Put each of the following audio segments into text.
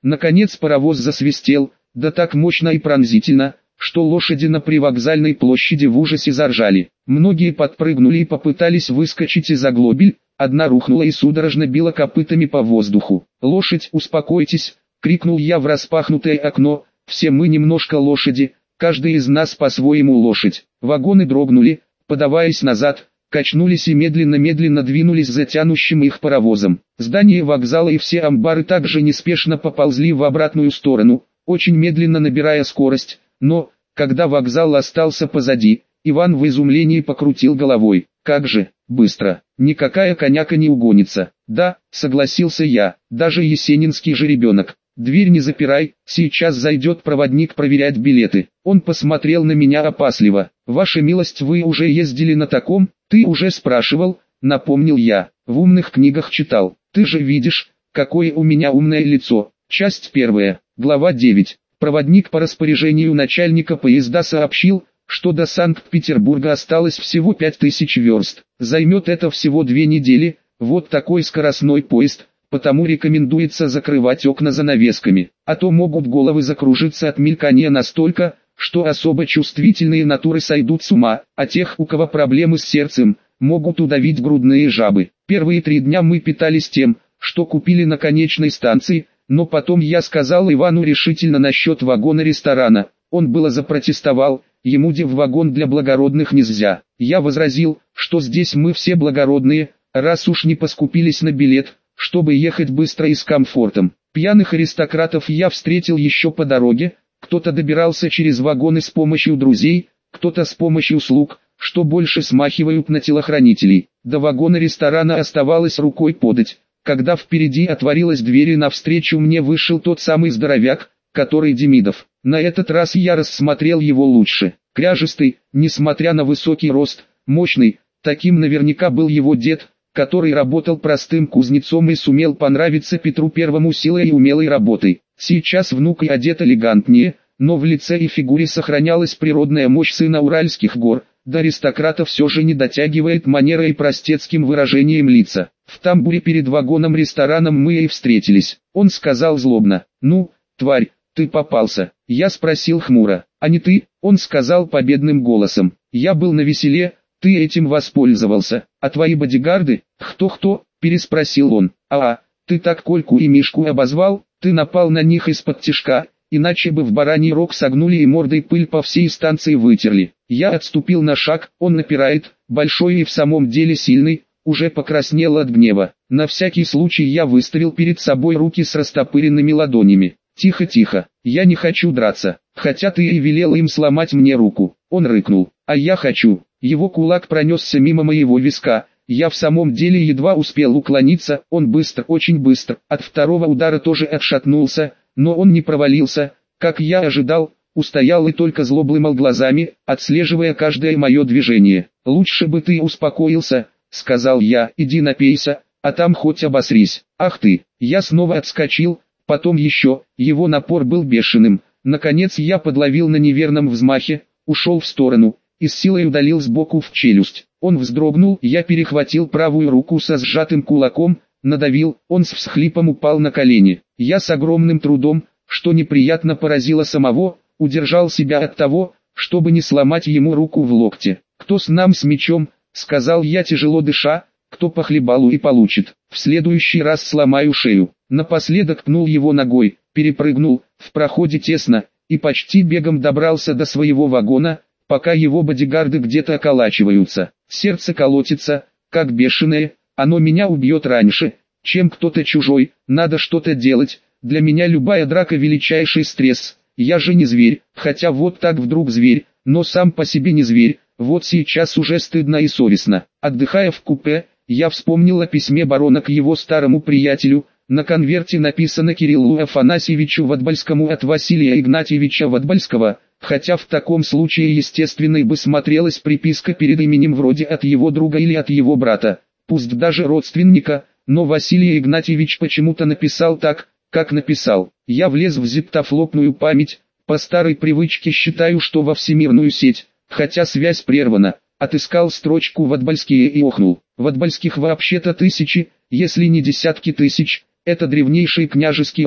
Наконец паровоз засвистел, да так мощно и пронзительно, что лошади на привокзальной площади в ужасе заржали. Многие подпрыгнули и попытались выскочить из оглобель, одна рухнула и судорожно била копытами по воздуху. «Лошадь, успокойтесь!» — крикнул я в распахнутое окно. «Все мы немножко лошади, каждый из нас по-своему лошадь». Вагоны дрогнули, подаваясь назад, качнулись и медленно-медленно двинулись за тянущим их паровозом. Здание вокзала и все амбары также неспешно поползли в обратную сторону, очень медленно набирая скорость, но, когда вокзал остался позади, Иван в изумлении покрутил головой. «Как же, быстро, никакая коняка не угонится». «Да», согласился я, «даже есенинский жеребенок». «Дверь не запирай, сейчас зайдет проводник проверять билеты». Он посмотрел на меня опасливо. «Ваша милость, вы уже ездили на таком?» «Ты уже спрашивал», напомнил я. «В умных книгах читал. Ты же видишь, какое у меня умное лицо». Часть 1, глава 9. Проводник по распоряжению начальника поезда сообщил, что до Санкт-Петербурга осталось всего 5000 верст. Займет это всего 2 недели, вот такой скоростной поезд, потому рекомендуется закрывать окна занавесками, а то могут головы закружиться от мелькания настолько, что особо чувствительные натуры сойдут с ума, а тех, у кого проблемы с сердцем, могут удавить грудные жабы. Первые 3 дня мы питались тем, что купили на конечной станции, но потом я сказал Ивану решительно насчет вагона-ресторана. Он было запротестовал, ему в вагон для благородных нельзя. Я возразил, что здесь мы все благородные, раз уж не поскупились на билет, чтобы ехать быстро и с комфортом. Пьяных аристократов я встретил еще по дороге, кто-то добирался через вагоны с помощью друзей, кто-то с помощью слуг, что больше смахивают на телохранителей. До вагона ресторана оставалось рукой подать. Когда впереди отворилась дверь и навстречу мне вышел тот самый здоровяк, который Демидов. На этот раз я рассмотрел его лучше. Кряжистый, несмотря на высокий рост, мощный, таким наверняка был его дед, который работал простым кузнецом и сумел понравиться Петру Первому силой и умелой работой. Сейчас внук и одет элегантнее, но в лице и фигуре сохранялась природная мощь сына Уральских гор, до аристократа все же не дотягивает манерой и простецким выражением лица. В тамбуре перед вагоном-рестораном мы и встретились. Он сказал злобно: «Ну, тварь, ты попался». Я спросил хмуро: «А не ты?» Он сказал победным голосом: «Я был навеселе, ты этим воспользовался. А твои бодигарды?» «Кто-кто?» – переспросил он. Ты так Кольку и Мишку обозвал, ты напал на них из-под тишка, иначе бы в бараний рог согнули и мордой пыль по всей станции вытерли». Я отступил на шаг, он напирает, большой и в самом деле сильный, уже покраснел от гнева. На всякий случай я выставил перед собой руки с растопыренными ладонями. «Тихо, я не хочу драться, хотя ты и велел им сломать мне руку». Он рыкнул: «А я хочу». Его кулак пронесся мимо моего виска, я в самом деле едва успел уклониться, он быстро, очень быстро, от второго удара тоже отшатнулся, но он не провалился, как я ожидал, устоял и только зло блымал глазами, отслеживая каждое мое движение. «Лучше бы ты успокоился», — сказал я, — «иди напейся, а там хоть обосрись». «Ах ты!» Я снова отскочил, потом еще, его напор был бешеным. Наконец я подловил на неверном взмахе, ушел в сторону, и с силой удалил сбоку в челюсть. Он вздрогнул, я перехватил правую руку со сжатым кулаком, надавил, он с всхлипом упал на колени. Я с огромным трудом, что неприятно поразило самого, удержал себя от того, чтобы не сломать ему руку в локте. «Кто с нам с мечом?» — сказал я тяжело дыша, «кто по хлебалу и получит. В следующий раз сломаю шею». Напоследок пнул его ногой, перепрыгнул, в проходе тесно, и почти бегом добрался до своего вагона, пока его бодигарды где-то околачиваются. Сердце колотится, как бешеное, оно меня убьет раньше, чем кто-то чужой, надо что-то делать, для меня любая драка величайший стресс. Я же не зверь, хотя вот так вдруг зверь, но сам по себе не зверь, вот сейчас уже стыдно и совестно. Отдыхая в купе, я вспомнил о письме барона к его старому приятелю. На конверте написано Кириллу Афанасьевичу Ватбальскому от Василия Игнатьевича Ватбальского, хотя в таком случае естественной бы смотрелась приписка перед именем вроде от его друга или от его брата, пусть даже родственника, но Василий Игнатьевич почему-то написал так, как написал. Я влез в зиптофлопную память, по старой привычке считаю, что во всемирную сеть, хотя связь прервана, отыскал строчку «Ватбальские» и охнул. Ватбальских вообще-то тысячи, если не десятки тысяч, это древнейший княжеский род,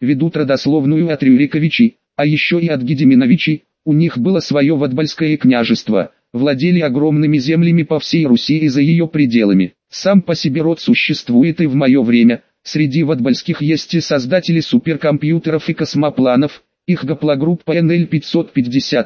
ведут родословную от Рюриковичей, а еще и от Гедеминовичей. У них было свое Ватбальское княжество, владели огромными землями по всей Руси и за ее пределами. Сам по себе род существует и в мое время. Среди ватбальских есть и создатели суперкомпьютеров и космопланов, их гаплогруппа NL550,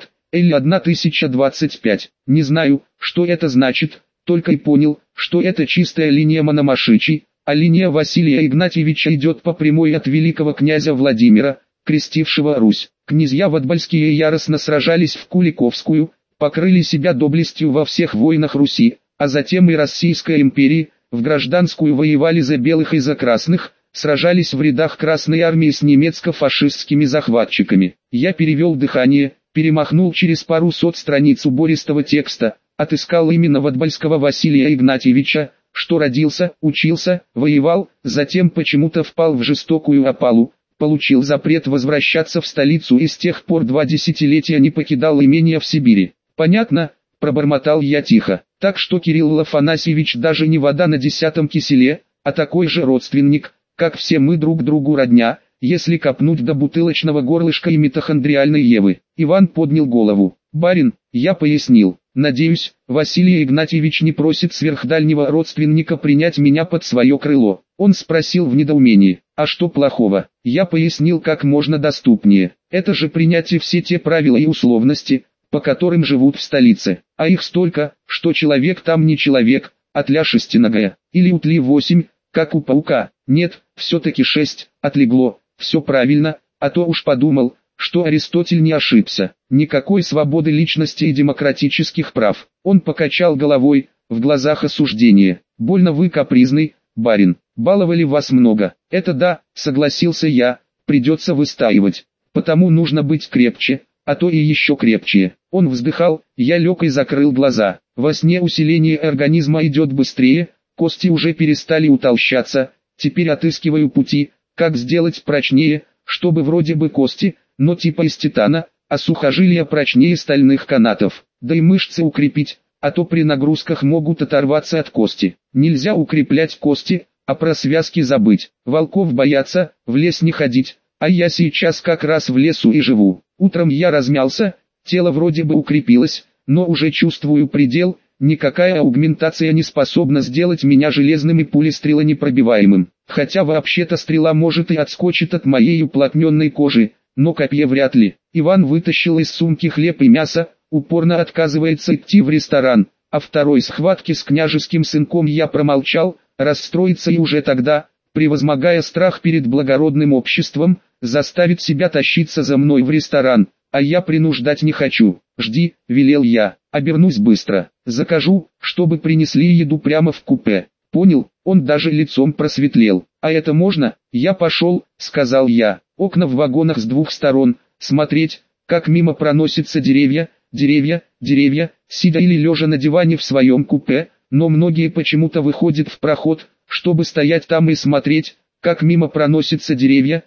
L1025. Не знаю, что это значит, только и понял, что это чистая линия Мономашичей, а линия Василия Игнатьевича идет по прямой от великого князя Владимира, крестившего Русь. Князья ватбальские яростно сражались в Куликовскую, покрыли себя доблестью во всех войнах Руси, а затем и Российской империи, в гражданскую воевали за белых и за красных, сражались в рядах Красной армии с немецко-фашистскими захватчиками. Я перевел дыхание, перемахнул через пару сот страниц убористого текста, отыскал именно ватбальского Василия Игнатьевича, что родился, учился, воевал, затем почему-то впал в жестокую опалу, получил запрет возвращаться в столицу и с тех пор 2 десятилетия не покидал имения в Сибири. Понятно, пробормотал я тихо. Так что Кирилл Афанасьевич даже не вода на 10 киселе, а такой же родственник, как все мы друг другу родня, если копнуть до бутылочного горлышка и митохондриальной Евы. Иван поднял голову. Барин, я пояснил. Надеюсь, Василий Игнатьевич не просит сверхдальнего родственника принять меня под свое крыло. Он спросил в недоумении, а что плохого? Я пояснил как можно доступнее. Это же принятие все те правила и условности, по которым живут в столице. А их столько, что человек там не человек, а тля шестиногая. Или утли 8, как у паука. Нет, все-таки 6, отлегло. Все правильно, а то уж подумал, что Аристотель не ошибся. Никакой свободы личности и демократических прав. Он покачал головой, в глазах осуждение. Больно вы капризный, барин. Баловали вас много. Это да, согласился я, придется выстаивать. Потому нужно быть крепче, а то и еще крепче. Он вздыхал, я лег и закрыл глаза. Во сне усиление организма идет быстрее, кости уже перестали утолщаться, теперь отыскиваю пути, как сделать прочнее, чтобы вроде бы кости, но типа из титана, а сухожилия прочнее стальных канатов. Да и мышцы укрепить, а то при нагрузках могут оторваться от кости. Нельзя укреплять кости, а про связки забыть. Волков боятся, в лес не ходить, а я сейчас как раз в лесу и живу. Утром я размялся, тело вроде бы укрепилось, но уже чувствую предел, никакая аугментация не способна сделать меня железным и пулестрелонепробиваемым. Хотя вообще-то стрела может и отскочит от моей уплотненной кожи, но копье вряд ли. Иван вытащил из сумки хлеб и мясо, упорно отказывается идти в ресторан, о второй схватке с княжеским сынком я промолчал, расстроиться и уже тогда, превозмогая страх перед благородным обществом, заставит себя тащиться за мной в ресторан, а я принуждать не хочу. «Жди», — велел я, — «обернусь быстро, закажу, чтобы принесли еду прямо в купе». Понял, он даже лицом просветлел. «А это можно?» «Я пошел», — сказал я, — «окна в вагонах с двух сторон, смотреть, как мимо проносятся деревья, деревья, сидя или лежа на диване в своем купе, но многие почему-то выходят в проход, чтобы стоять там и смотреть, как мимо проносятся деревья,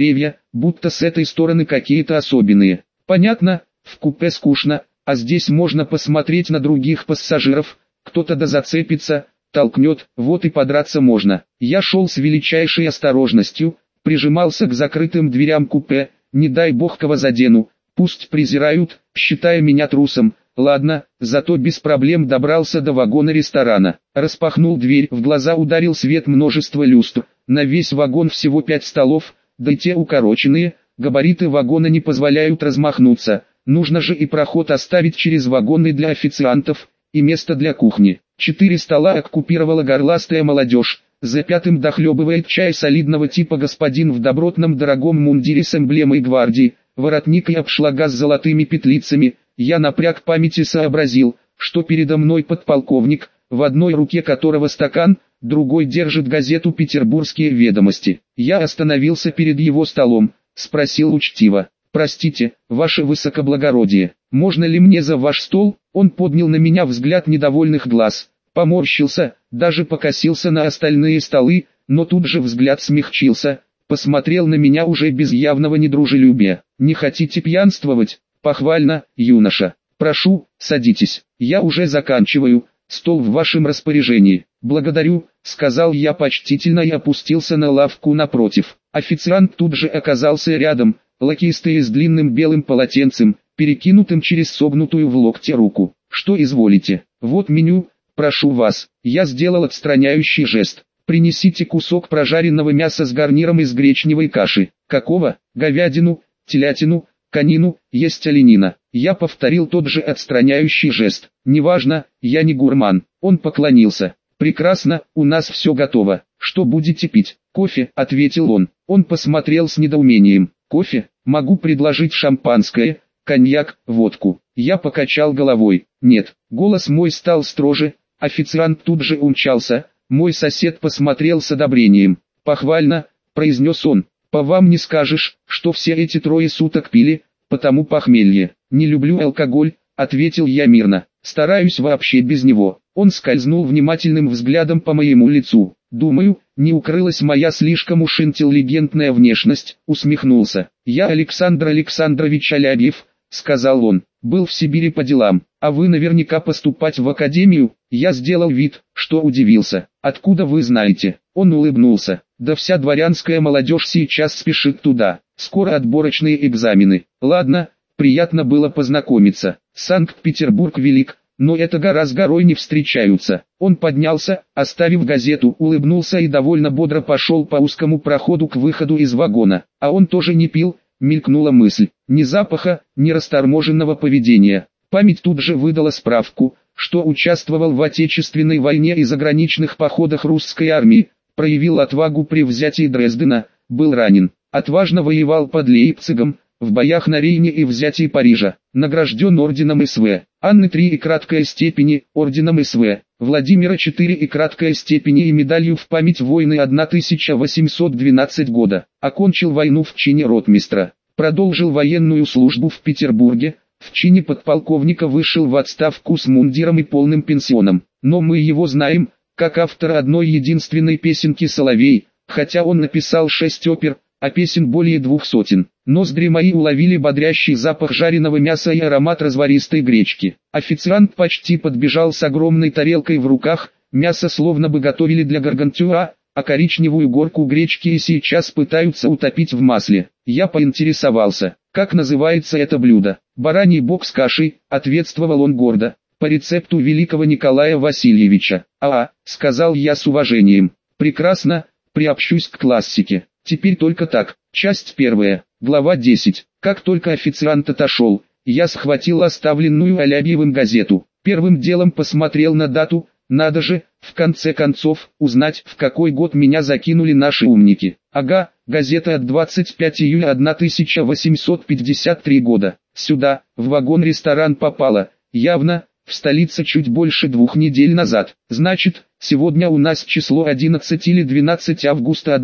будто с этой стороны какие-то особенные. Понятно, в купе скучно, а здесь можно посмотреть на других пассажиров, кто-то да зацепится, толкнет, вот и подраться можно». Я шел с величайшей осторожностью, прижимался к закрытым дверям купе, не дай бог кого задену, пусть презирают, считая меня трусом. Ладно, зато без проблем добрался до вагона ресторана. Распахнул дверь, в глаза ударил свет множества люстр. На весь вагон всего 5 столов, да и те укороченные, габариты вагона не позволяют размахнуться. Нужно же и проход оставить через вагоны для официантов, и место для кухни. 4 стола оккупировала горластая молодежь. За 5-м дохлебывает чай солидного типа господин в добротном дорогом мундире с эмблемой гвардии, воротник и обшлага с золотыми петлицами. Я напряг память и сообразил, что передо мной подполковник, в одной руке которого стакан, другой держит газету «Петербургские ведомости». Я остановился перед его столом, спросил учтиво: «Простите, ваше высокоблагородие, можно ли мне за ваш стол?» Он поднял на меня взгляд недовольных глаз, поморщился, даже покосился на остальные столы, но тут же взгляд смягчился, посмотрел на меня уже без явного недружелюбия. «Не хотите пьянствовать?» «Похвально, юноша. Прошу, садитесь. Я уже заканчиваю, стол в вашем распоряжении». «Благодарю», — сказал я почтительно и опустился на лавку напротив. Официант тут же оказался рядом, лакеистый с длинным белым полотенцем, перекинутым через согнутую в локте руку. «Что изволите? Вот меню, прошу вас». Я сделал отстраняющий жест. «Принесите кусок прожаренного мяса с гарниром из гречневой каши». «Какого? Говядину, телятину, конину, есть оленина». Я повторил тот же отстраняющий жест. «Неважно, я не гурман». Он поклонился. «Прекрасно, у нас все готово. Что будете пить?» «Кофе», — ответил он. Он посмотрел с недоумением. «Кофе? Могу предложить шампанское, коньяк, водку». Я покачал головой. «Нет». Голос мой стал строже. Официант тут же умчался. Мой сосед посмотрел с одобрением. «Похвально», — произнес он. «По вам не скажешь, что все эти трое суток пили, потому похмелье». «Не люблю алкоголь», — ответил я мирно. «Стараюсь вообще без него». Он скользнул внимательным взглядом по моему лицу. «Думаю, не укрылась моя слишком уж интеллигентная внешность», — усмехнулся. «Я Александр Александрович Алябьев», — сказал он. «Был в Сибири по делам, а вы наверняка поступать в академию». Я сделал вид, что удивился. «Откуда вы знаете?» Он улыбнулся. «Да вся дворянская молодежь сейчас спешит туда. Скоро отборочные экзамены. Ладно, приятно было познакомиться. Санкт-Петербург велик, но это гора с горой не встречаются». Он поднялся, оставив газету, улыбнулся и довольно бодро пошел по узкому проходу к выходу из вагона. А он тоже не пил, мелькнула мысль. Ни запаха, ни расторможенного поведения. Память тут же выдала справку, что участвовал в Отечественной войне и заграничных походах русской армии, проявил отвагу при взятии Дрездена, был ранен. Отважно воевал под Лейпцигом, в боях на Рейне и взятии Парижа, награжден орденом СВ, Анны 3 и краткая степени, орденом СВ, Владимира 4 и краткая степени и медалью в память войны 1812 года, окончил войну в чине ротмистра, продолжил военную службу в Петербурге, в чине подполковника вышел в отставку с мундиром и полным пенсионом, но мы его знаем, как автора одной единственной песенки «Соловей», хотя он написал 6 опер, а песен более 200. Ноздри мои уловили бодрящий запах жареного мяса и аромат разваристой гречки. Официант почти подбежал с огромной тарелкой в руках, мясо словно бы готовили для гаргантюа, а коричневую горку гречки и сейчас пытаются утопить в масле. Я поинтересовался, как называется это блюдо. «Бараний бок с кашей», ответствовал он гордо, по рецепту великого Николая Васильевича. Сказал я с уважением. «Прекрасно, приобщусь к классике». Теперь только так. Часть 1. Глава 10. Как только официант отошел, я схватил оставленную Алябьевым газету. Первым делом посмотрел на дату. Надо же, в конце концов, узнать, в какой год меня закинули наши умники. Ага, газета от 25 июля 1853 года. Сюда, в вагон-ресторан попала. Явно, в столице чуть больше 2 недель назад. Значит, сегодня у нас число 11 или 12 августа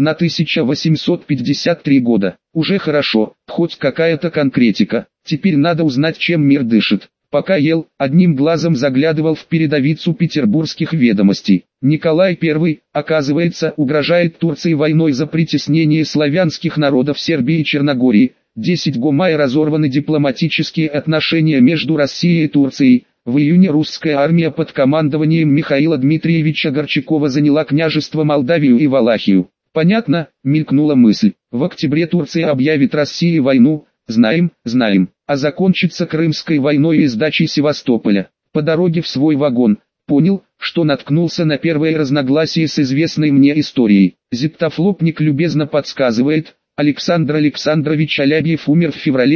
1853 года. Уже хорошо, хоть какая-то конкретика. Теперь надо узнать, чем мир дышит. Пока ел, одним глазом заглядывал в передовицу петербургских ведомостей. Николай I, оказывается, угрожает Турции войной за притеснение славянских народов Сербии и Черногории. 10 мая разорваны дипломатические отношения между Россией и Турцией. В июне русская армия под командованием Михаила Дмитриевича Горчакова заняла княжество Молдавию и Валахию. Понятно, мелькнула мысль. В октябре Турция объявит России войну. Знаем. А закончится Крымской войной и сдачей Севастополя. По дороге в свой вагон, понял, что наткнулся на первое разногласие с известной мне историей. Зиптофлопник любезно подсказывает, Александр Александрович Алябьев умер в феврале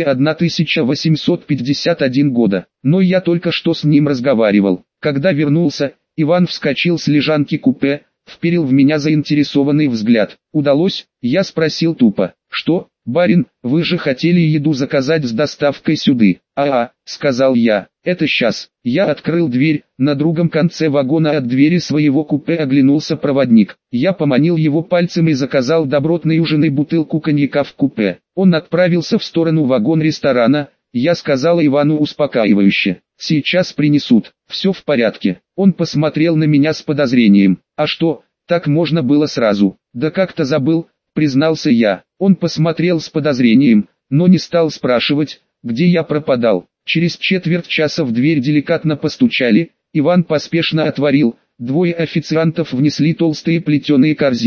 1851 года. Но я только что с ним разговаривал. Когда вернулся, Иван вскочил с лежанки купе, вперил в меня заинтересованный взгляд. «Удалось?» — я спросил тупо. «Что, барин, вы же хотели еду заказать с доставкой сюды?» Сказал я. «Это сейчас». Я открыл дверь, на другом конце вагона от двери своего купе оглянулся проводник. Я поманил его пальцем и заказал добротный ужин и бутылку коньяка в купе. Он отправился в сторону вагон-ресторана. Я сказал Ивану успокаивающе: «Сейчас принесут, все в порядке». Он посмотрел на меня с подозрением. «А что, так можно было сразу?» «Да как-то забыл», признался я. Он посмотрел с подозрением, но не стал спрашивать, где я пропадал. Через четверть часа в дверь деликатно постучали, Иван поспешно отворил, 2 официантов внесли толстые плетеные корзины,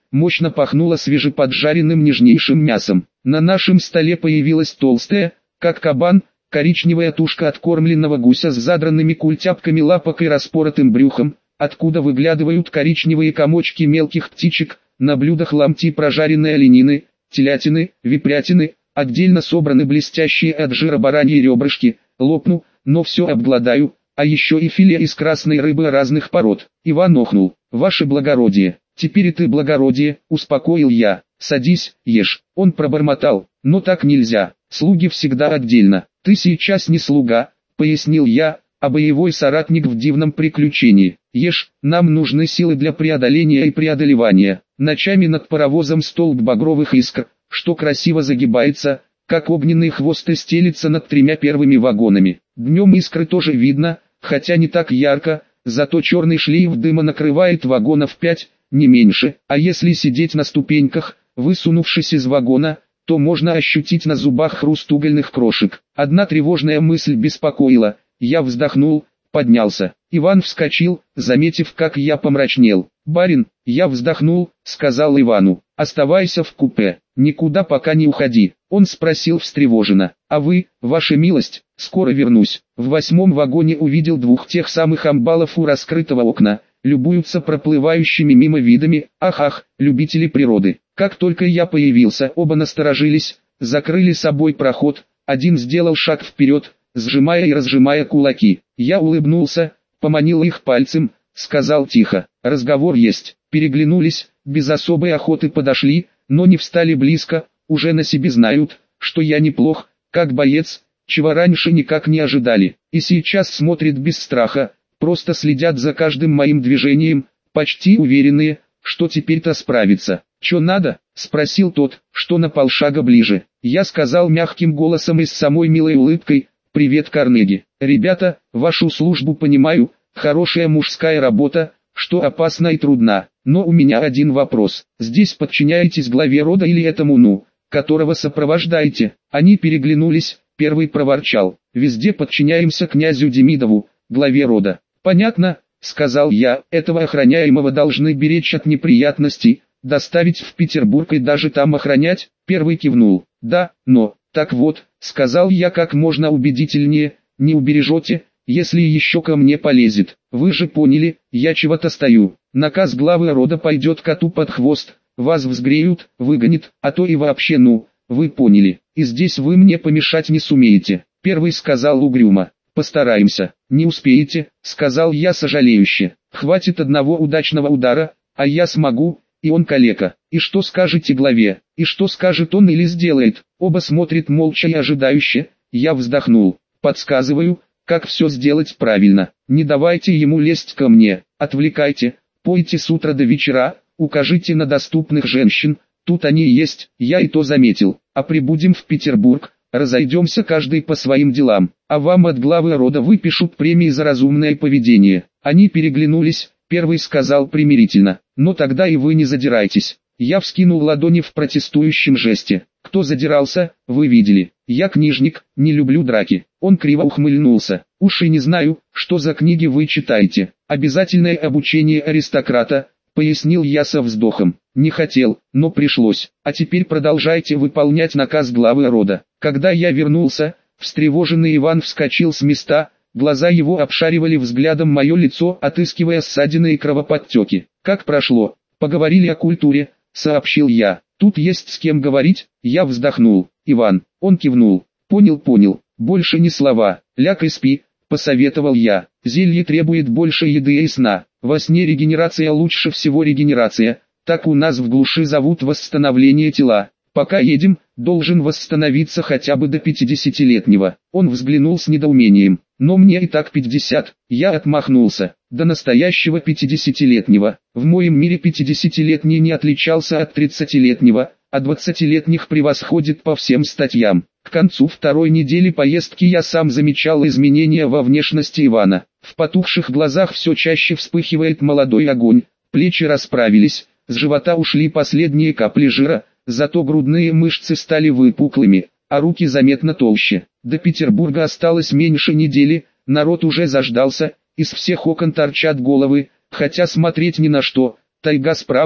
мощно пахнуло свежеподжаренным нежнейшим мясом. На нашем столе появилась толстая, как кабан, коричневая тушка откормленного гуся с задранными культяпками лапок и распоротым брюхом, откуда выглядывают коричневые комочки мелких птичек, на блюдах ломти прожаренной оленины, телятины, випрятины, отдельно собраны блестящие от жира бараньи ребрышки, лопну, но все обгладаю, а еще и филе из красной рыбы разных пород. Иван охнул. «Ваше благородие, теперь и ты благородие», — успокоил я. «Садись, ешь». Он пробормотал: «Но так нельзя, слуги всегда отдельно». «Ты сейчас не слуга», — пояснил я, «а боевой соратник в дивном приключении. Ешь, нам нужны силы для преодоления и преодолевания». Ночами над паровозом столб багровых искр, что красиво загибается, как огненный хвост и стелится над 3 первыми вагонами. Днем искры тоже видно, хотя не так ярко, зато черный шлейф дыма накрывает вагонов 5, не меньше, а если сидеть на ступеньках, высунувшись из вагона, то можно ощутить на зубах хруст угольных крошек. Одна тревожная мысль беспокоила, я вздохнул, поднялся. Иван вскочил, заметив, как я помрачнел. «Барин», я вздохнул, сказал Ивану, «оставайся в купе, никуда пока не уходи». Он спросил встревоженно: «А вы, ваша милость?» «Скоро вернусь». В 8-м вагоне увидел 2 тех самых амбалов у раскрытого окна, любуются проплывающими мимо видами. Ах, любители природы. Как только я появился, оба насторожились, закрыли собой проход, один сделал шаг вперед, сжимая и разжимая кулаки. Я улыбнулся, поманил их пальцем, сказал тихо: «Разговор есть». Переглянулись, без особой охоты подошли, но не встали близко, уже на себе знают, что я неплох, как боец, чего раньше никак не ожидали, и сейчас смотрят без страха, просто следят за каждым моим движением, почти уверенные, что теперь-то справится. «Чё надо?» — спросил тот, что на полшага ближе. Я сказал мягким голосом и с самой милой улыбкой: «Привет, Карнеги. Ребята, вашу службу понимаю, хорошая мужская работа, что опасна и трудна, но у меня один вопрос. Здесь подчиняетесь главе рода или этому которого сопровождаете?» Они переглянулись, первый проворчал: «Везде подчиняемся князю Демидову, главе рода». «Понятно», — сказал я, «этого охраняемого должны беречь от неприятностей, доставить в Петербург и даже там охранять?» Первый кивнул: «Да, но, так вот», — сказал я как можно убедительнее, «не убережете, если еще ко мне полезет. Вы же поняли, я чего-то стою. Наказ главы рода пойдет коту под хвост, вас взгреют, выгонят, а то и вообще вы поняли, и здесь вы мне помешать не сумеете». Первый сказал угрюмо: «Постараемся». «Не успеете», — сказал я сожалеюще, «хватит одного удачного удара, а я смогу, и он калека». «И что скажете главе?» «И что скажет он или сделает?» Оба смотрят молча и ожидающе. Я вздохнул: «Подсказываю, как все сделать правильно. Не давайте ему лезть ко мне, отвлекайте, пойте с утра до вечера, укажите на доступных женщин, тут они и есть». Я и то заметил. «А прибудем в Петербург, разойдемся каждый по своим делам, а вам от главы рода выпишут премии за разумное поведение». Они переглянулись, первый сказал примирительно: «Но тогда и вы не задирайтесь». Я вскинул ладони в протестующем жесте. «Кто задирался, вы видели. Я книжник, не люблю драки». Он криво ухмыльнулся: «Уж и не знаю, что за книги вы читаете. Обязательное обучение аристократа», — пояснил я со вздохом. «Не хотел, но пришлось. А теперь продолжайте выполнять наказ главы рода». Когда я вернулся, встревоженный Иван вскочил с места, глаза его обшаривали взглядом мое лицо, отыскивая ссадины и кровоподтеки. «Как прошло?» «Поговорили о культуре», — сообщил я. «Тут есть с кем говорить». Я вздохнул. «Иван». Он кивнул. «Понял. Больше ни слова. Ляг и спи», — посоветовал я. «Зелье требует больше еды и сна. Во сне регенерация, лучше всего регенерация. Так у нас в глуши зовут восстановление тела. Пока едем, должен восстановиться хотя бы до 50-летнего». Он взглянул с недоумением. «Но мне и так 50. Я отмахнулся. «До настоящего 50-летнего. В моем мире 50-летний не отличался от 30-летнего, а 20-летних превосходит по всем статьям». К концу второй недели поездки я сам замечал изменения во внешности Ивана. В потухших глазах все чаще вспыхивает молодой огонь, плечи расправились, с живота ушли последние капли жира, зато грудные мышцы стали выпуклыми, а руки заметно толще. До Петербурга осталось меньше недели, народ уже заждался, из всех окон торчат головы, хотя смотреть ни на что, тайга справа,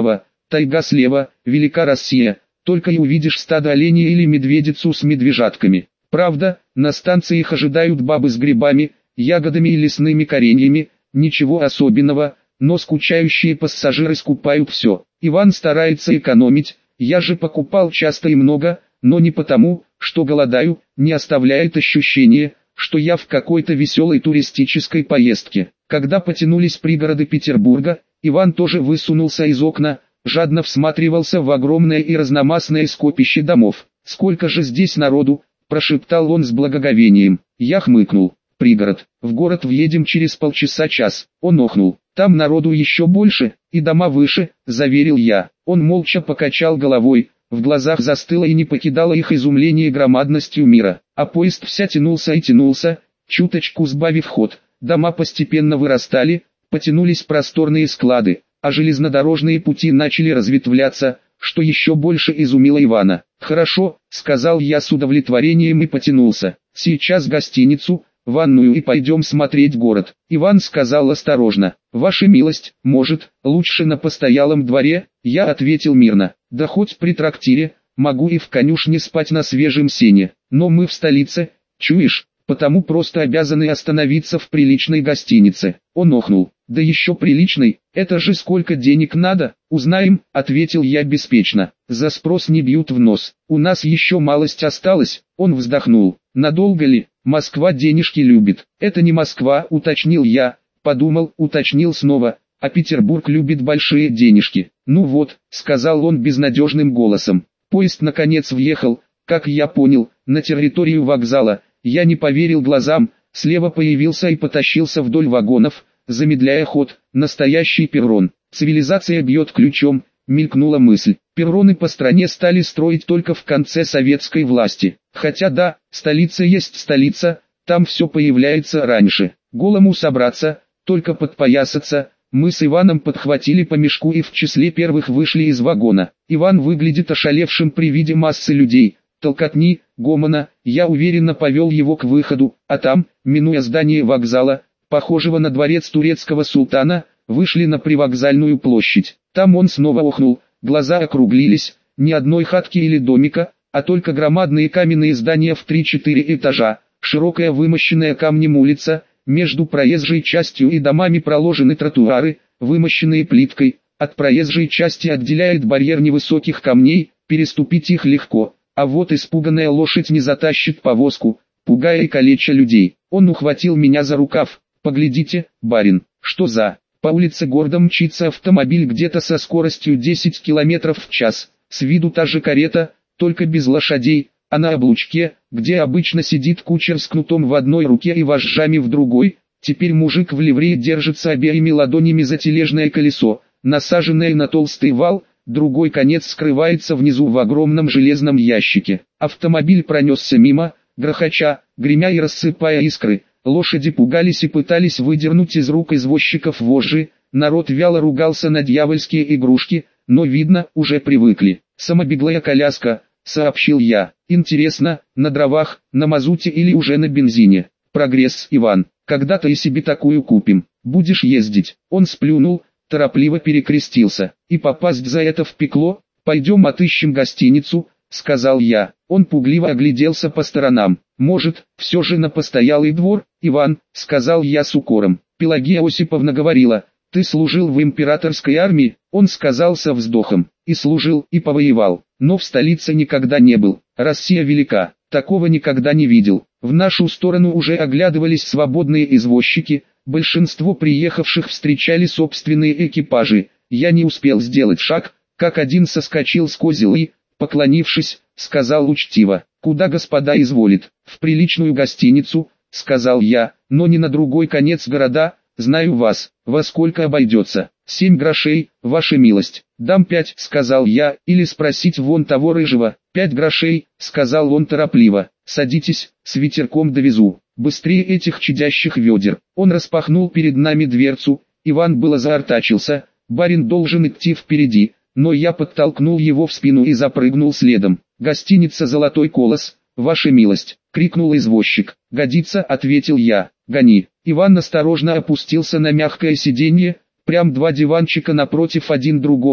тайга слева, велика Россия, только и увидишь стадо оленей или медведицу с медвежатками. Правда, на станции их ожидают бабы с грибами, ягодами и лесными кореньями, ничего особенного, но скучающие пассажиры скупают все. Иван старается экономить, я же покупал часто и много, но не потому, что голодаю, не оставляет ощущение, что я в какой-то веселой туристической поездке. Когда потянулись пригороды Петербурга, Иван тоже высунулся из окна, жадно всматривался в огромное и разномастное скопище домов. «Сколько же здесь народу!» – прошептал он с благоговением. Я хмыкнул. «Пригород. В город въедем через полчаса-час». Он охнул. «Там народу еще больше, и дома выше», – заверил я. Он молча покачал головой, в глазах застыло и не покидало их изумление громадностью мира. А поезд вся тянулся и тянулся, чуточку сбавив ход. Дома постепенно вырастали, потянулись просторные склады, а железнодорожные пути начали разветвляться, что еще больше изумило Ивана. «Хорошо», — сказал я с удовлетворением и потянулся. «Сейчас гостиницу, ванную и пойдем смотреть город». Иван сказал осторожно: «Ваша милость, может, лучше на постоялом дворе?» Я ответил мирно: «Да хоть при трактире, могу и в конюшне спать на свежем сене, но мы в столице, чуешь, потому просто обязаны остановиться в приличной гостинице». Он охнул. «Да еще приличной, это же сколько денег надо?» «Узнаем», — ответил я беспечно. «За спрос не бьют в нос. У нас еще малость осталась». Он вздохнул. «Надолго ли? Москва денежки любит». «Это не Москва», — уточнил я. Подумал, уточнил снова. «А Петербург любит большие денежки». «Ну вот», — сказал он безнадежным голосом. Поезд наконец въехал, как я понял, на территорию вокзала. Я не поверил глазам, слева появился и потащился вдоль вагонов, замедляя ход. Настоящий перрон. Цивилизация бьет ключом, мелькнула мысль. Перроны по стране стали строить только в конце советской власти. Хотя да, столица есть столица, там все появляется раньше. Голому собраться, только подпоясаться. Мы с Иваном подхватили по мешку и в числе первых вышли из вагона. Иван выглядит ошалевшим при виде массы людей, толкотни, гомона. Я уверенно повел его к выходу, а там, минуя здание вокзала, похожего на дворец турецкого султана, вышли на привокзальную площадь. Там он снова охнул, глаза округлились, ни одной хатки или домика, а только громадные каменные здания в 3-4 этажа, широкая вымощенная камнем улица, между проезжей частью и домами проложены тротуары, вымощенные плиткой, от проезжей части отделяет барьер невысоких камней, переступить их легко, а вот испуганная лошадь не затащит повозку, пугая и калеча людей. Он ухватил меня за рукав. «Поглядите, барин, что за...» По улице гордо мчится автомобиль где-то со скоростью 10 км в час, с виду та же карета, только без лошадей, а на облучке, где обычно сидит кучер с кнутом в одной руке и вожжами в другой, теперь мужик в ливрее держится обеими ладонями за тележное колесо, насаженное на толстый вал, другой конец скрывается внизу в огромном железном ящике. Автомобиль пронесся мимо, грохоча, гремя и рассыпая искры. Лошади пугались и пытались выдернуть из рук извозчиков вожжи, народ вяло ругался на дьявольские игрушки, но видно, уже привыкли. «Самобеглая коляска», — сообщил я. «Интересно, на дровах, на мазуте или уже на бензине?» «Прогресс, Иван, когда-то и себе такую купим. Будешь ездить». Он сплюнул, торопливо перекрестился. «И попасть за это в пекло? Пойдем отыщем гостиницу», — сказал я. Он пугливо огляделся по сторонам. «Может, все же на постоялый двор, Иван», — сказал я с укором. Пелагея Осиповна говорила: «Ты служил в императорской армии?» Он сказал со вздохом: «И служил, и повоевал, но в столице никогда не был. Россия велика, такого никогда не видел». В нашу сторону уже оглядывались свободные извозчики, большинство приехавших встречали собственные экипажи. Я не успел сделать шаг, как один соскочил с козел и, поклонившись, сказал учтиво: «Куда господа изволит?» «В приличную гостиницу», — сказал я, — «но не на другой конец города, знаю вас. Во сколько обойдется?» 7 грошей, ваша милость. «Дам 5, сказал я, — или спросить вон того рыжего». 5 грошей, — сказал он торопливо. «Садитесь, с ветерком довезу. Быстрее этих чадящих ведер». Он распахнул перед нами дверцу. Иван было заортачился: «Барин должен идти впереди», но я подтолкнул его в спину и запрыгнул следом. «Гостиница «Золотой колос», ваша милость», — крикнул извозчик. «Годится», — ответил я. «Гони». Иван осторожно опустился на мягкое сиденье, прям 2 диванчика напротив один другого,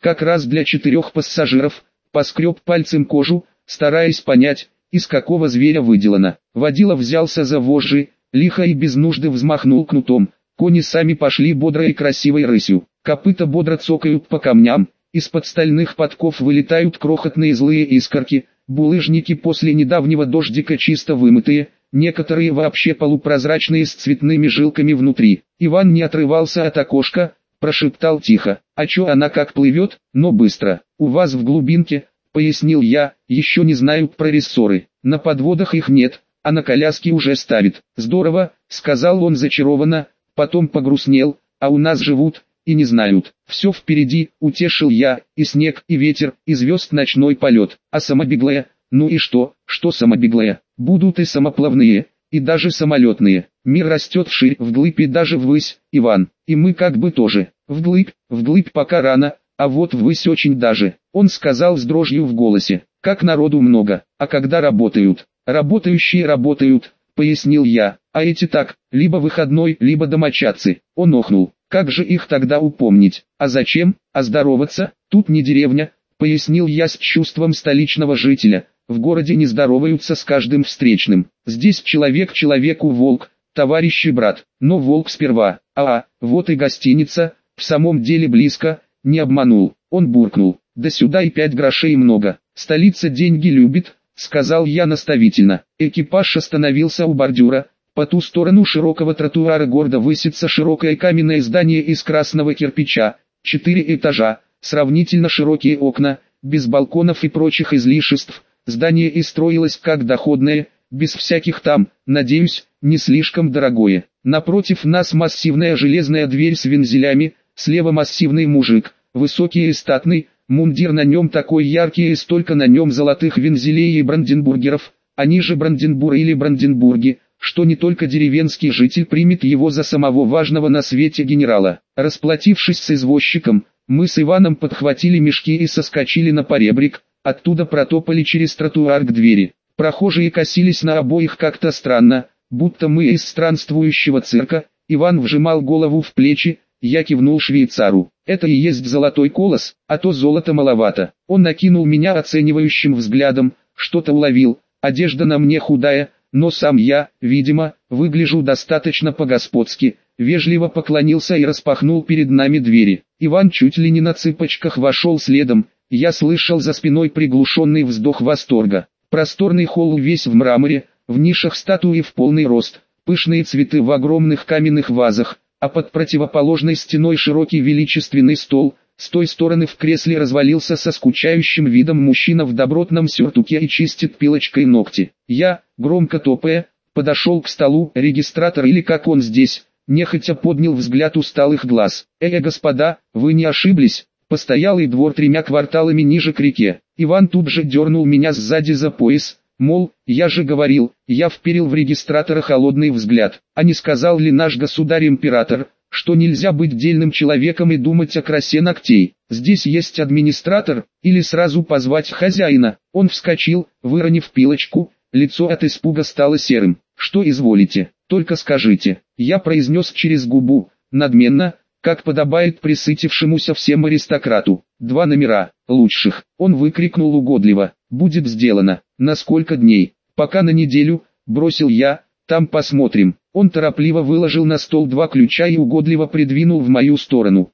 как раз для 4 пассажиров, поскреб пальцем кожу, стараясь понять, из какого зверя выделано. Водила взялся за вожжи, лихо и без нужды взмахнул кнутом, кони сами пошли бодрой и красивой рысью, копыта бодро цокают по камням, из-под стальных подков вылетают крохотные злые искорки, булыжники после недавнего дождика чисто вымытые, некоторые вообще полупрозрачные с цветными жилками внутри. Иван не отрывался от окошка, прошептал тихо: «А чё она как плывет, но быстро? У вас в глубинке», — пояснил я, — «еще не знают про рессоры, на подводах их нет, а на коляске уже ставит». «Здорово», — сказал он зачарованно, потом погрустнел: «а у нас живут и не знают. Все впереди», — утешил я, — «и снег, и ветер, и звезд ночной полет, а самобеглая, ну и что самобеглая, будут и самоплавные, и даже самолетные. Мир растет вширь, вглубь и даже ввысь, Иван, и мы как бы тоже, вглубь пока рано, а вот ввысь очень даже». Он сказал с дрожью в голосе: «Как народу много, а когда работают, работающие работают», — пояснил я, — «а эти так, либо выходной, либо домочадцы». Он охнул: «Как же их тогда упомнить? А зачем? А здороваться? Тут не деревня», — пояснил я с чувством столичного жителя. «В городе не здороваются с каждым встречным. Здесь человек человеку волк, товарищ и брат. Но волк сперва. Вот и гостиница, в самом деле близко», — не обманул. Он буркнул: «Да сюда и 5 грошей много. Столица деньги любит», — сказал я наставительно. Экипаж остановился у бордюра. По ту сторону широкого тротуара гордо высится широкое каменное здание из красного кирпича, 4 этажа, сравнительно широкие окна, без балконов и прочих излишеств. Здание и строилось как доходное, без всяких там, надеюсь, не слишком дорогое. Напротив нас массивная железная дверь с вензелями, слева массивный мужик, высокий и статный, мундир на нем такой яркий и столько на нем золотых вензелей и бранденбургеров, они же Бранденбуры или Бранденбурги, что не только деревенский житель примет его за самого важного на свете генерала. Расплатившись с извозчиком, мы с Иваном подхватили мешки и соскочили на поребрик, оттуда протопали через тротуар к двери. Прохожие косились на обоих как-то странно, будто мы из странствующего цирка. Иван вжимал голову в плечи, я кивнул швейцару: «Это и есть золотой колос, а то золота маловато». Он накинул меня оценивающим взглядом, что-то уловил: одежда на мне худая, но сам я, видимо, выгляжу достаточно по-господски, вежливо поклонился и распахнул перед нами двери. Иван чуть ли не на цыпочках вошел следом, я слышал за спиной приглушенный вздох восторга. Просторный холл весь в мраморе, в нишах статуи в полный рост, пышные цветы в огромных каменных вазах, а под противоположной стеной широкий величественный стол. С той стороны в кресле развалился со скучающим видом мужчина в добротном сюртуке и чистит пилочкой ногти. Я, громко топая, подошел к столу. Регистратор, или как он здесь, нехотя поднял взгляд усталых глаз. Господа, вы не ошиблись? Постоялый двор 3 кварталами ниже к реке». Иван тут же дернул меня сзади за пояс, мол, я же говорил. Я вперил в регистратора холодный взгляд. А не сказал ли наш государь-император, что нельзя быть дельным человеком и думать о красе ногтей? Здесь есть администратор, или сразу позвать хозяина? Он вскочил, выронив пилочку, лицо от испуга стало серым. «Что изволите, только скажите», — я произнес через губу, надменно, как подобает присытившемуся всем аристократу. 2 номера, лучших. Он выкрикнул угодливо: «Будет сделано». «На сколько дней?» «Пока на неделю», — бросил я, — «там посмотрим». Он торопливо выложил на стол 2 ключа и угодливо придвинул в мою сторону.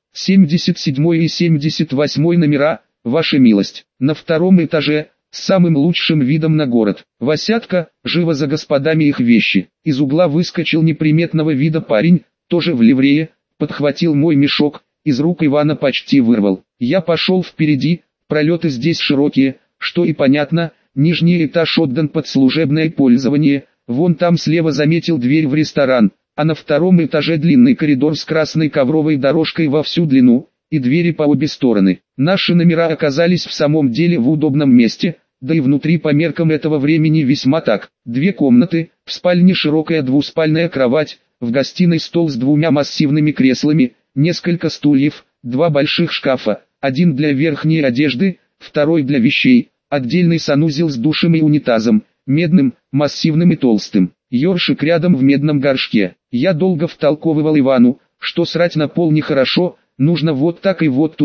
77 и 78 номера, ваша милость, на 2-м этаже, с самым лучшим видом на город. Васятка, живо за господами их вещи». Из угла выскочил неприметного вида парень, тоже в ливрее, подхватил мой мешок, из рук Ивана почти вырвал. Я пошел впереди, пролеты здесь широкие, что и понятно, нижний этаж отдан под служебное пользование. Вон там слева заметил дверь в ресторан, а на 2-м этаже длинный коридор с красной ковровой дорожкой во всю длину, и двери по обе стороны. Наши номера оказались в самом деле в удобном месте, да и внутри по меркам этого времени весьма так. 2 комнаты, в спальне широкая двуспальная кровать, в гостиной стол с 2 массивными креслами, несколько стульев, 2 больших шкафа, один для верхней одежды, второй для вещей, отдельный санузел с душем и унитазом, медным, массивным и толстым, ёршик рядом в медном горшке. Я долго втолковывал Ивану, что срать на пол нехорошо, нужно вот так и вот туда,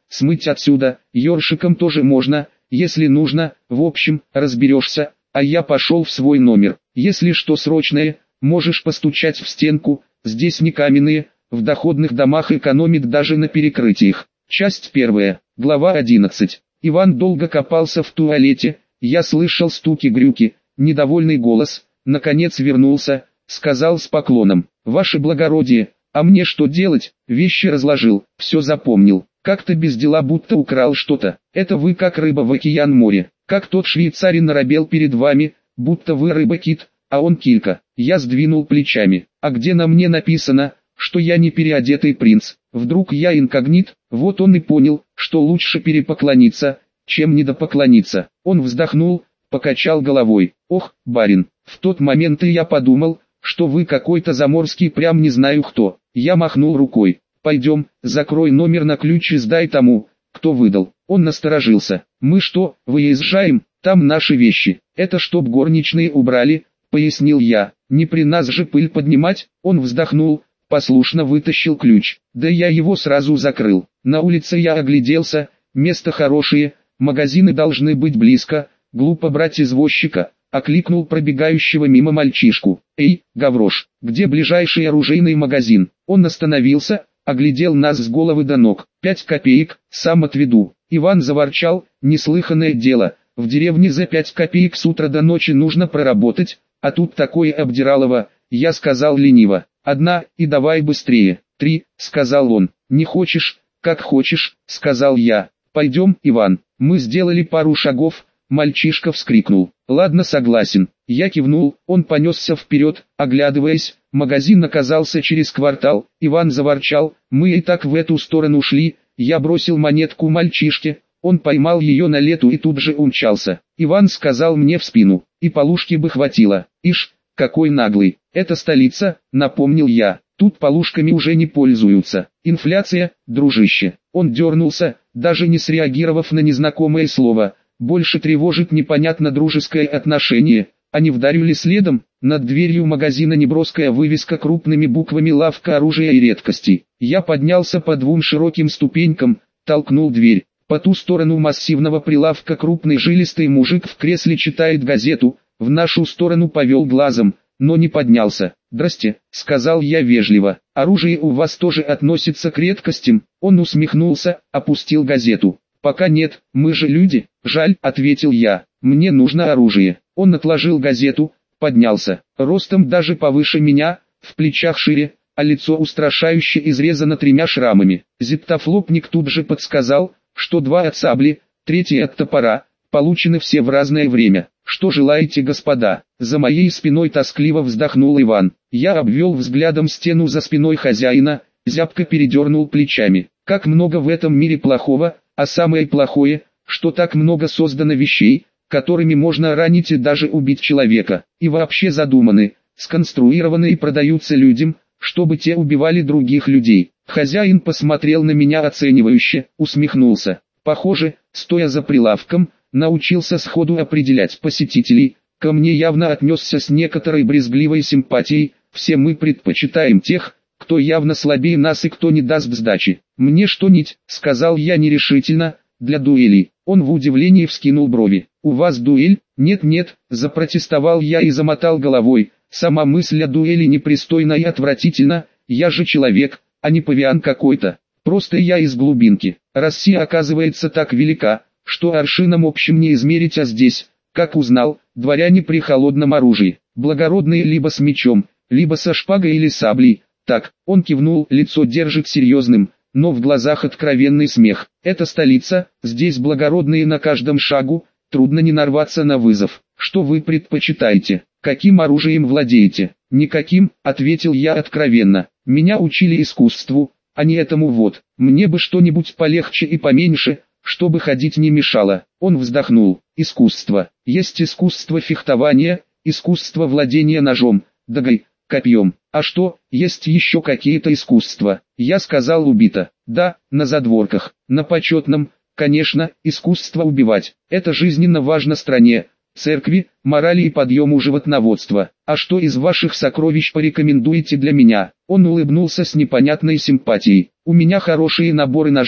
смыть отсюда, ёршиком тоже можно, если нужно, в общем, разберешься, а я пошел в свой номер. Если что срочное, можешь постучать в стенку, здесь не каменные, в доходных домах экономит даже на перекрытиях. Часть 1, глава 11. Иван долго копался в туалете, я слышал стуки-грюки, недовольный голос, наконец вернулся, сказал с поклоном: «Ваше благородие, а мне что делать?» Вещи разложил, все запомнил. Как-то без дела будто украл что-то. Это вы как рыба в океан-море, как тот швейцарин робел перед вами, будто вы рыба-кит, а он килька. Я сдвинул плечами. А где на мне написано, что я не переодетый принц? Вдруг я инкогнит? Вот он и понял, что лучше перепоклониться, чем недопоклониться. Он вздохнул, покачал головой. Ох, барин, в тот момент и я подумал, что вы какой-то заморский прям не знаю кто. Я махнул рукой. Пойдем, закрой номер на ключ и сдай тому, кто выдал. Он насторожился. Мы что, выезжаем? Там наши вещи. Это чтоб горничные убрали, пояснил я. Не при нас же пыль поднимать. Он вздохнул, послушно вытащил ключ. Да я его сразу закрыл. На улице я огляделся, место хорошее, магазины должны быть близко, глупо брать извозчика. Окликнул пробегающего мимо мальчишку. «Эй, Гаврош, где ближайший оружейный магазин?» Он остановился, оглядел нас с головы до ног. 5 копеек, сам отведу. Иван заворчал, неслыханное дело, в деревне за 5 копеек с утра до ночи нужно проработать, а тут такое обдиралово. Я сказал лениво: «Одна, и давай быстрее». 3, сказал он. «Не хочешь, как хочешь», сказал я. «Пойдем, Иван». Мы сделали пару шагов, мальчишка вскрикнул. «Ладно, согласен». Я кивнул, он понесся вперед, оглядываясь. Магазин оказался через квартал. Иван заворчал, мы и так в эту сторону шли. Я бросил монетку мальчишке, он поймал ее на лету и тут же умчался. Иван сказал мне в спину: «И полушки бы хватило». Ишь, какой наглый. «Это столица», напомнил я. «Тут полушками уже не пользуются. Инфляция, дружище». Он дернулся, даже не среагировав на незнакомое слово. Больше тревожит непонятно дружеское отношение. Они вдарили следом. Над дверью магазина неброская вывеска крупными буквами: «Лавка оружия и редкостей». Я поднялся по 2 широким ступенькам, толкнул дверь. По ту сторону массивного прилавка крупный жилистый мужик в кресле читает газету, в нашу сторону повел глазом, но не поднялся. «Здрасте», — сказал я вежливо. «Оружие у вас тоже относится к редкостям?» Он усмехнулся, опустил газету. «Пока нет, мы же люди». «Жаль», — ответил я, — «мне нужно оружие». Он отложил газету, поднялся, ростом даже повыше меня, в плечах шире, а лицо устрашающе изрезано 3 шрамами. Зиптофлопник тут же подсказал, что 2 от сабли, 3 от топора, получены все в разное время. «Что желаете, господа?» За моей спиной тоскливо вздохнул Иван. Я обвел взглядом стену за спиной хозяина, зябко передернул плечами. Как много в этом мире плохого, а самое плохое, что так много создано вещей, которыми можно ранить и даже убить человека, и вообще задуманы, сконструированы и продаются людям, чтобы те убивали других людей. Хозяин посмотрел на меня оценивающе, усмехнулся. Похоже, стоя за прилавком, научился сходу определять посетителей. Ко мне явно отнесся с некоторой брезгливой симпатией. Все мы предпочитаем тех, кто явно слабее нас и кто не даст сдачи. «Мне что нить», — сказал я нерешительно, — «для дуэли». Он в удивлении вскинул брови. «У вас дуэль?» «Нет-нет», — запротестовал я и замотал головой. «Сама мысль о дуэли непристойна и отвратительна, я же человек, а не павиан какой-то. Просто я из глубинки. Россия оказывается так велика, что аршином общим не измерить, а здесь, как узнал, дворяне при холодном оружии, благородные либо с мечом, либо со шпагой или саблей». «Так», — он кивнул, лицо держит серьезным, но в глазах откровенный смех. «Это столица, здесь благородные на каждом шагу, трудно не нарваться на вызов. Что вы предпочитаете? Каким оружием владеете?» «Никаким», — ответил я откровенно. «Меня учили искусству, а не этому вот. Мне бы что-нибудь полегче и поменьше, чтобы ходить не мешало». Он вздохнул. «Искусство. Есть искусство фехтования, искусство владения ножом, дагой, копьем. А что, есть еще какие-то искусства?» Я сказал убито. «Да, на задворках, на почетном, конечно, искусство убивать. Это жизненно важно стране, церкви, морали и подъему животноводства. А что из ваших сокровищ порекомендуете для меня?» Он улыбнулся с непонятной симпатией. «У меня хорошие наборы ножей,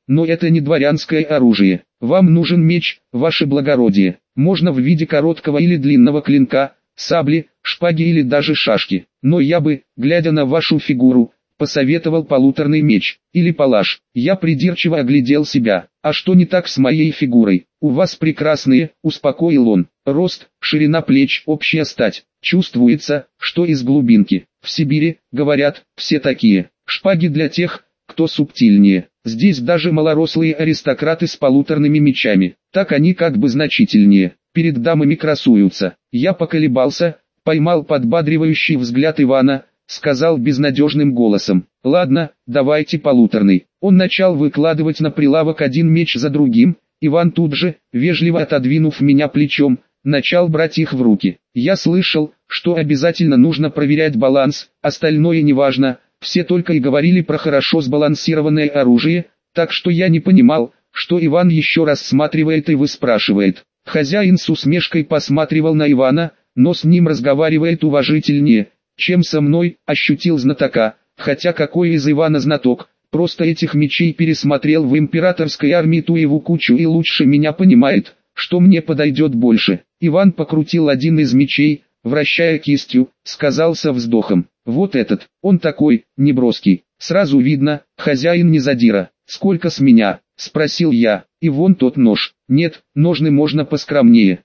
но это не дворянское оружие. Вам нужен меч, ваше благородие. Можно в виде короткого или длинного клинка, сабли, шпаги или даже шашки. Но я бы, глядя на вашу фигуру, посоветовал полуторный меч, или палаш. Я придирчиво оглядел себя. А что не так с моей фигурой? У вас прекрасные, успокоил он. Рост, ширина плеч, общая стать. Чувствуется, что из глубинки. В Сибири, говорят, все такие. Шпаги для тех, кто субтильнее. Здесь даже малорослые аристократы с полуторными мечами. Так они как бы значительнее. Перед дамами красуются. Я поколебался, поймал подбадривающий взгляд Ивана, сказал безнадежным голосом: «Ладно, давайте полуторный». Он начал выкладывать на прилавок один меч за другим. Иван тут же, вежливо отодвинув меня плечом, начал брать их в руки. Я слышал, что обязательно нужно проверять баланс, остальное неважно. Все только и говорили про хорошо сбалансированное оружие, так что я не понимал, что Иван еще рассматривает и выспрашивает. Хозяин с усмешкой посматривал на Ивана, но с ним разговаривает уважительнее, чем со мной, ощутил знатока, хотя какой из Ивана знаток, просто этих мечей пересмотрел в императорской армии туеву кучу и лучше меня понимает, что мне подойдет больше. Иван покрутил один из мечей, вращая кистью, сказал со вздохом: «Вот этот, он такой, неброский, сразу видно, хозяин не задира». «Сколько с меня?» – спросил я. «И вон тот нож». «Нет, ножны можно поскромнее».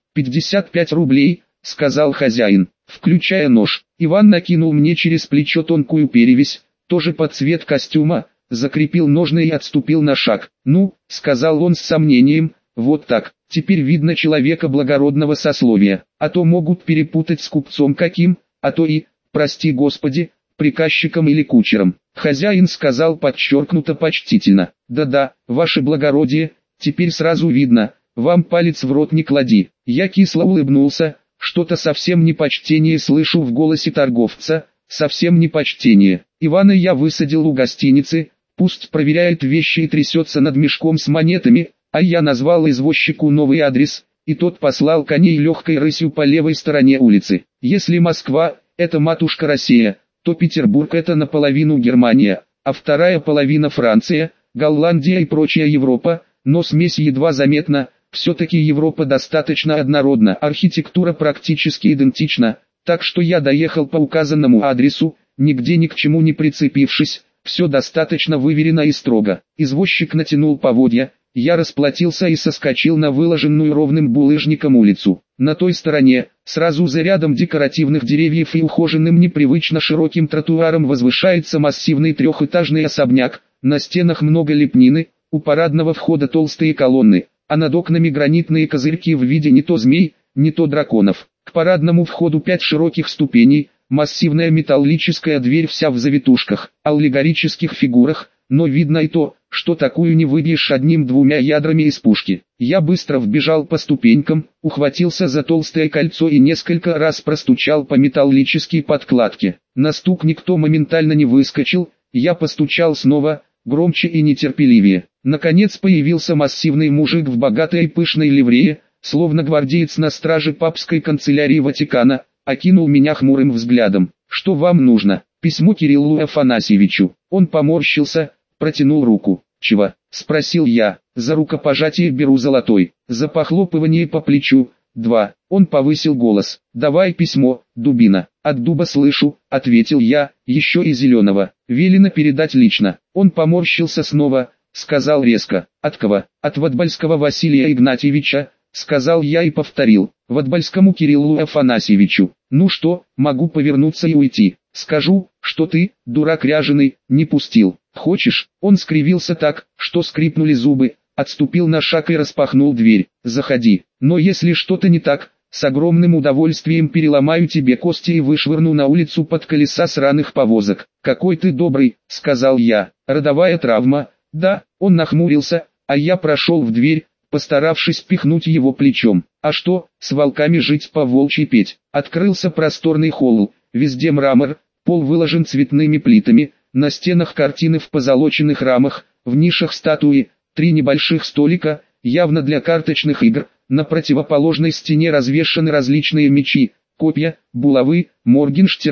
55 рублей, сказал хозяин, включая нож. Иван накинул мне через плечо тонкую перевязь, тоже под цвет костюма, закрепил ножны и отступил на шаг. «Ну», – сказал он с сомнением, – «вот так, теперь видно человека благородного сословия, а то могут перепутать с купцом каким, а то и, прости господи, приказчиком или кучером». Хозяин сказал подчеркнуто почтительно: «Да-да, ваше благородие, теперь сразу видно, вам палец в рот не клади». Я кисло улыбнулся, что-то совсем не почтение слышу в голосе торговца, совсем не почтение. Ивана я высадил у гостиницы, пусть проверяет вещи и трясется над мешком с монетами, а я назвал извозчику новый адрес, и тот послал коней легкой рысью по левой стороне улицы. Если Москва – это матушка Россия, то Петербург – это наполовину Германия, а вторая половина Франция, Голландия и прочая Европа, но смесь едва заметна. Все-таки Европа достаточно однородна, архитектура практически идентична, так что я доехал по указанному адресу, нигде ни к чему не прицепившись, все достаточно выверено и строго. Извозчик натянул поводья, я расплатился и соскочил на выложенную ровным булыжником улицу. На той стороне, сразу за рядом декоративных деревьев и ухоженным непривычно широким тротуаром возвышается массивный трехэтажный особняк, на стенах много лепнины, у парадного входа толстые колонны, а над окнами гранитные козырьки в виде не то змей, не то драконов. К парадному входу 5 широких ступеней, массивная металлическая дверь вся в завитушках, аллегорических фигурах, но видно и то, что такую не выбьешь одним-двумя ядрами из пушки. Я быстро вбежал по ступенькам, ухватился за толстое кольцо и несколько раз простучал по металлической подкладке. На стук никто моментально не выскочил, я постучал снова, громче и нетерпеливее. Наконец появился массивный мужик в богатой и пышной ливрее, словно гвардеец на страже папской канцелярии Ватикана, окинул меня хмурым взглядом. «Что вам нужно?» «Письмо Кириллу Афанасьевичу». Он поморщился, протянул руку. «Чего?» – спросил я. «За рукопожатие беру золотой, за похлопывание по плечу, 2. Он повысил голос. «Давай письмо, дубина». «От дуба слышу», – ответил я, – «еще и зеленого. Велено передать лично». Он поморщился снова, сказал резко. «От кого?» «От Ватбальского Василия Игнатьевича», – сказал я и повторил. «Ватбальскому Кириллу Афанасьевичу». «Ну что, могу повернуться и уйти. Скажу, что ты, дурак ряженый, не пустил. Хочешь?» Он скривился так, что скрипнули зубы, отступил на шаг и распахнул дверь. «Заходи. Но если что-то не так, с огромным удовольствием переломаю тебе кости и вышвырну на улицу под колеса сраных повозок». «Какой ты добрый», — сказал я. «Родовая травма». «Да», — он нахмурился, а я прошел в дверь, постаравшись пихнуть его плечом. «А что, с волками жить по волчьи петь?» Открылся просторный холл, везде мрамор, пол выложен цветными плитами, на стенах картины в позолоченных рамах, в нишах статуи, 3 небольших столика, явно для карточных игр. На противоположной стене развешаны различные мечи, копья, булавы, моргенштерны,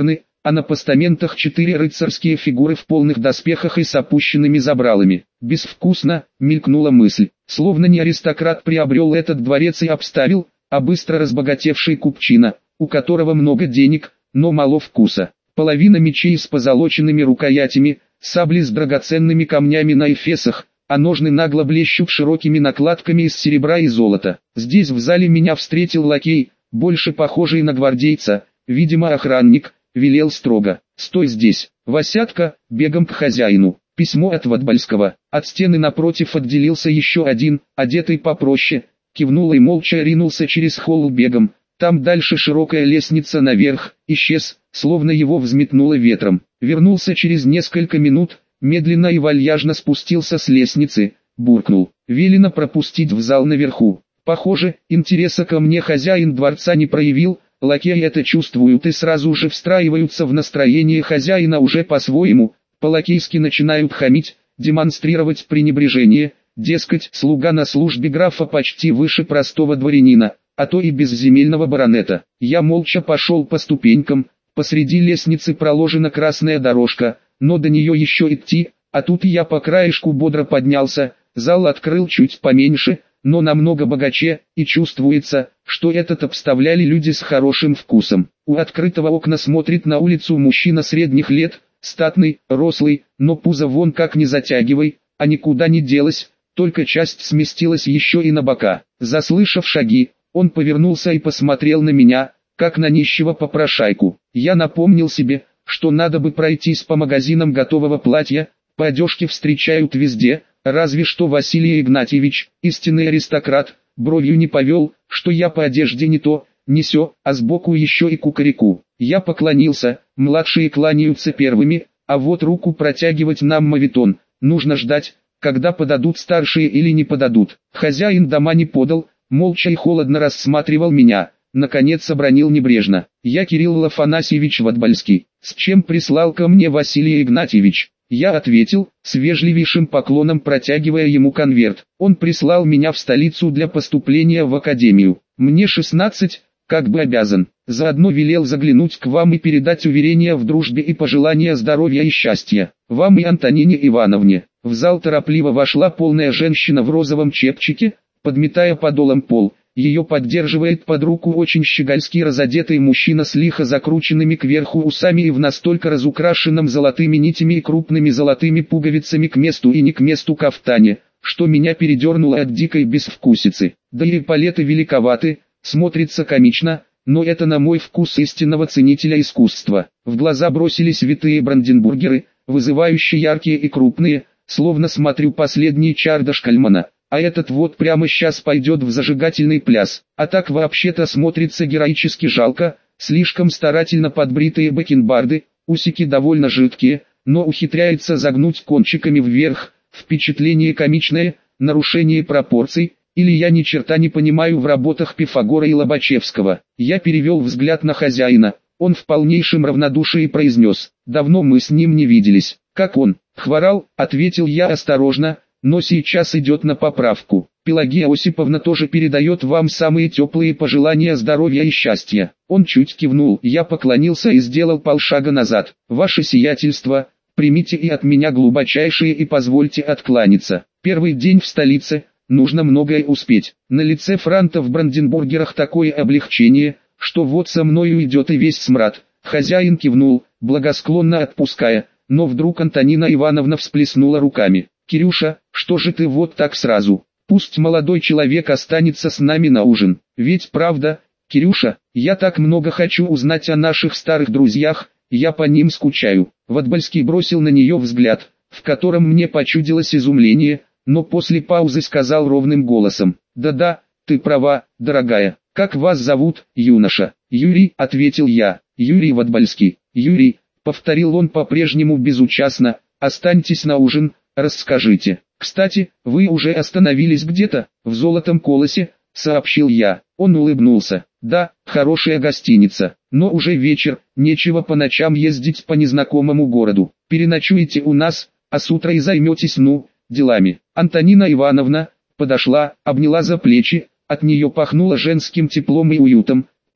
а на постаментах 4 рыцарские фигуры в полных доспехах и с опущенными забралами. Безвкусно, мелькнула мысль, словно не аристократ приобрел этот дворец и обставил, а быстро разбогатевший купчина, у которого много денег, но мало вкуса. Половина мечей с позолоченными рукоятями, сабли с драгоценными камнями на эфесах, а ножны нагло блещут широкими накладками из серебра и золота. Здесь в зале меня встретил лакей, больше похожий на гвардейца, видимо охранник, велел строго: «Стой здесь, Васятка, бегом к хозяину». Письмо от Ватбальского. От стены напротив отделился еще один, одетый попроще, кивнул и молча ринулся через холл бегом. Там дальше широкая лестница наверх, исчез, словно его взметнуло ветром. Вернулся через несколько минут, медленно и вальяжно спустился с лестницы, буркнул: «Велено пропустить в зал наверху». Похоже, интереса ко мне хозяин дворца не проявил, лакеи это чувствуют и сразу же встраиваются в настроение хозяина уже по-своему, по-лакейски начинают хамить, демонстрировать пренебрежение, дескать, слуга на службе графа почти выше простого дворянина, а то и безземельного баронета. Я молча пошел по ступенькам, посреди лестницы проложена красная дорожка, но до нее еще идти, а тут я по краешку бодро поднялся, зал открыл чуть поменьше, но намного богаче, и чувствуется, что этот обставляли люди с хорошим вкусом. У открытого окна смотрит на улицу мужчина средних лет, статный, рослый, но пузо вон как не затягивай, а никуда не делось, только часть сместилась еще и на бока. Заслышав шаги, он повернулся и посмотрел на меня, как на нищего попрошайку. Я напомнил себе, что надо бы пройтись по магазинам готового платья, по одежке встречают везде, разве что Василий Игнатьевич, истинный аристократ, бровью не повел, что я по одежде не то, не сё, а сбоку еще и кукареку. Я поклонился, младшие кланяются первыми, а вот руку протягивать нам мавитон, нужно ждать, когда подадут старшие или не подадут. Хозяин дома не подал, молча и холодно рассматривал меня, наконец обронил небрежно: «Я Кирилл Афанасьевич Ватбальский, с чем прислал ко мне Василий Игнатьевич?» Я ответил, с вежливейшим поклоном протягивая ему конверт. Он прислал меня в столицу для поступления в академию. Мне 16, как бы обязан. Заодно велел заглянуть к вам и передать уверения в дружбе и пожелания здоровья и счастья. Вам и Антонине Ивановне. В зал торопливо вошла полная женщина в розовом чепчике, подметая подолом пол. Ее поддерживает под руку очень щегольски разодетый мужчина с лихо закрученными кверху усами и в настолько разукрашенном золотыми нитями и крупными золотыми пуговицами к месту и не к месту кафтане, что меня передернуло от дикой безвкусицы. Да и эполеты великоваты, смотрится комично, но это на мой вкус истинного ценителя искусства. В глаза бросились витые бранденбургеры, вызывающие яркие и крупные, словно смотрю последний Чарда Шкальмана. А этот вот прямо сейчас пойдет в зажигательный пляс. А так вообще-то смотрится героически жалко, слишком старательно подбритые бакенбарды, усики довольно жидкие, но ухитряется загнуть кончиками вверх, впечатление комичное, нарушение пропорций, или я ни черта не понимаю в работах Пифагора и Лобачевского. Я перевел взгляд на хозяина, он в полнейшем равнодушии произнес: «Давно мы с ним не виделись». «Как он?» «Хворал», ответил я осторожно, но сейчас идет на поправку. Пелагея Осиповна тоже передает вам самые теплые пожелания здоровья и счастья». Он чуть кивнул, я поклонился и сделал полшага назад. «Ваше сиятельство, примите и от меня глубочайшие и позвольте откланяться. Первый день в столице, нужно многое успеть». На лице франта в Бранденбургерах такое облегчение, что вот со мною идет и весь смрад. Хозяин кивнул, благосклонно отпуская, но вдруг Антонина Ивановна всплеснула руками: «Кирюша, что же ты вот так сразу? Пусть молодой человек останется с нами на ужин. Ведь правда, Кирюша, я так много хочу узнать о наших старых друзьях, я по ним скучаю». Ватбальский бросил на нее взгляд, в котором мне почудилось изумление, но после паузы сказал ровным голосом: «Да-да, ты права, дорогая. Как вас зовут, юноша?» «Юрий», — ответил я. «Юрий Ватбальский». «Юрий», — повторил он по-прежнему безучастно, — «останьтесь на ужин, расскажите. Кстати, вы уже остановились где-то, в Золотом Колосе», — сообщил я. Он улыбнулся. «Да, хорошая гостиница, но уже вечер, нечего по ночам ездить по незнакомому городу. Переночуете у нас, а с утра и займетесь, делами». Антонина Ивановна подошла, обняла за плечи, от нее пахнуло женским теплом и уютом,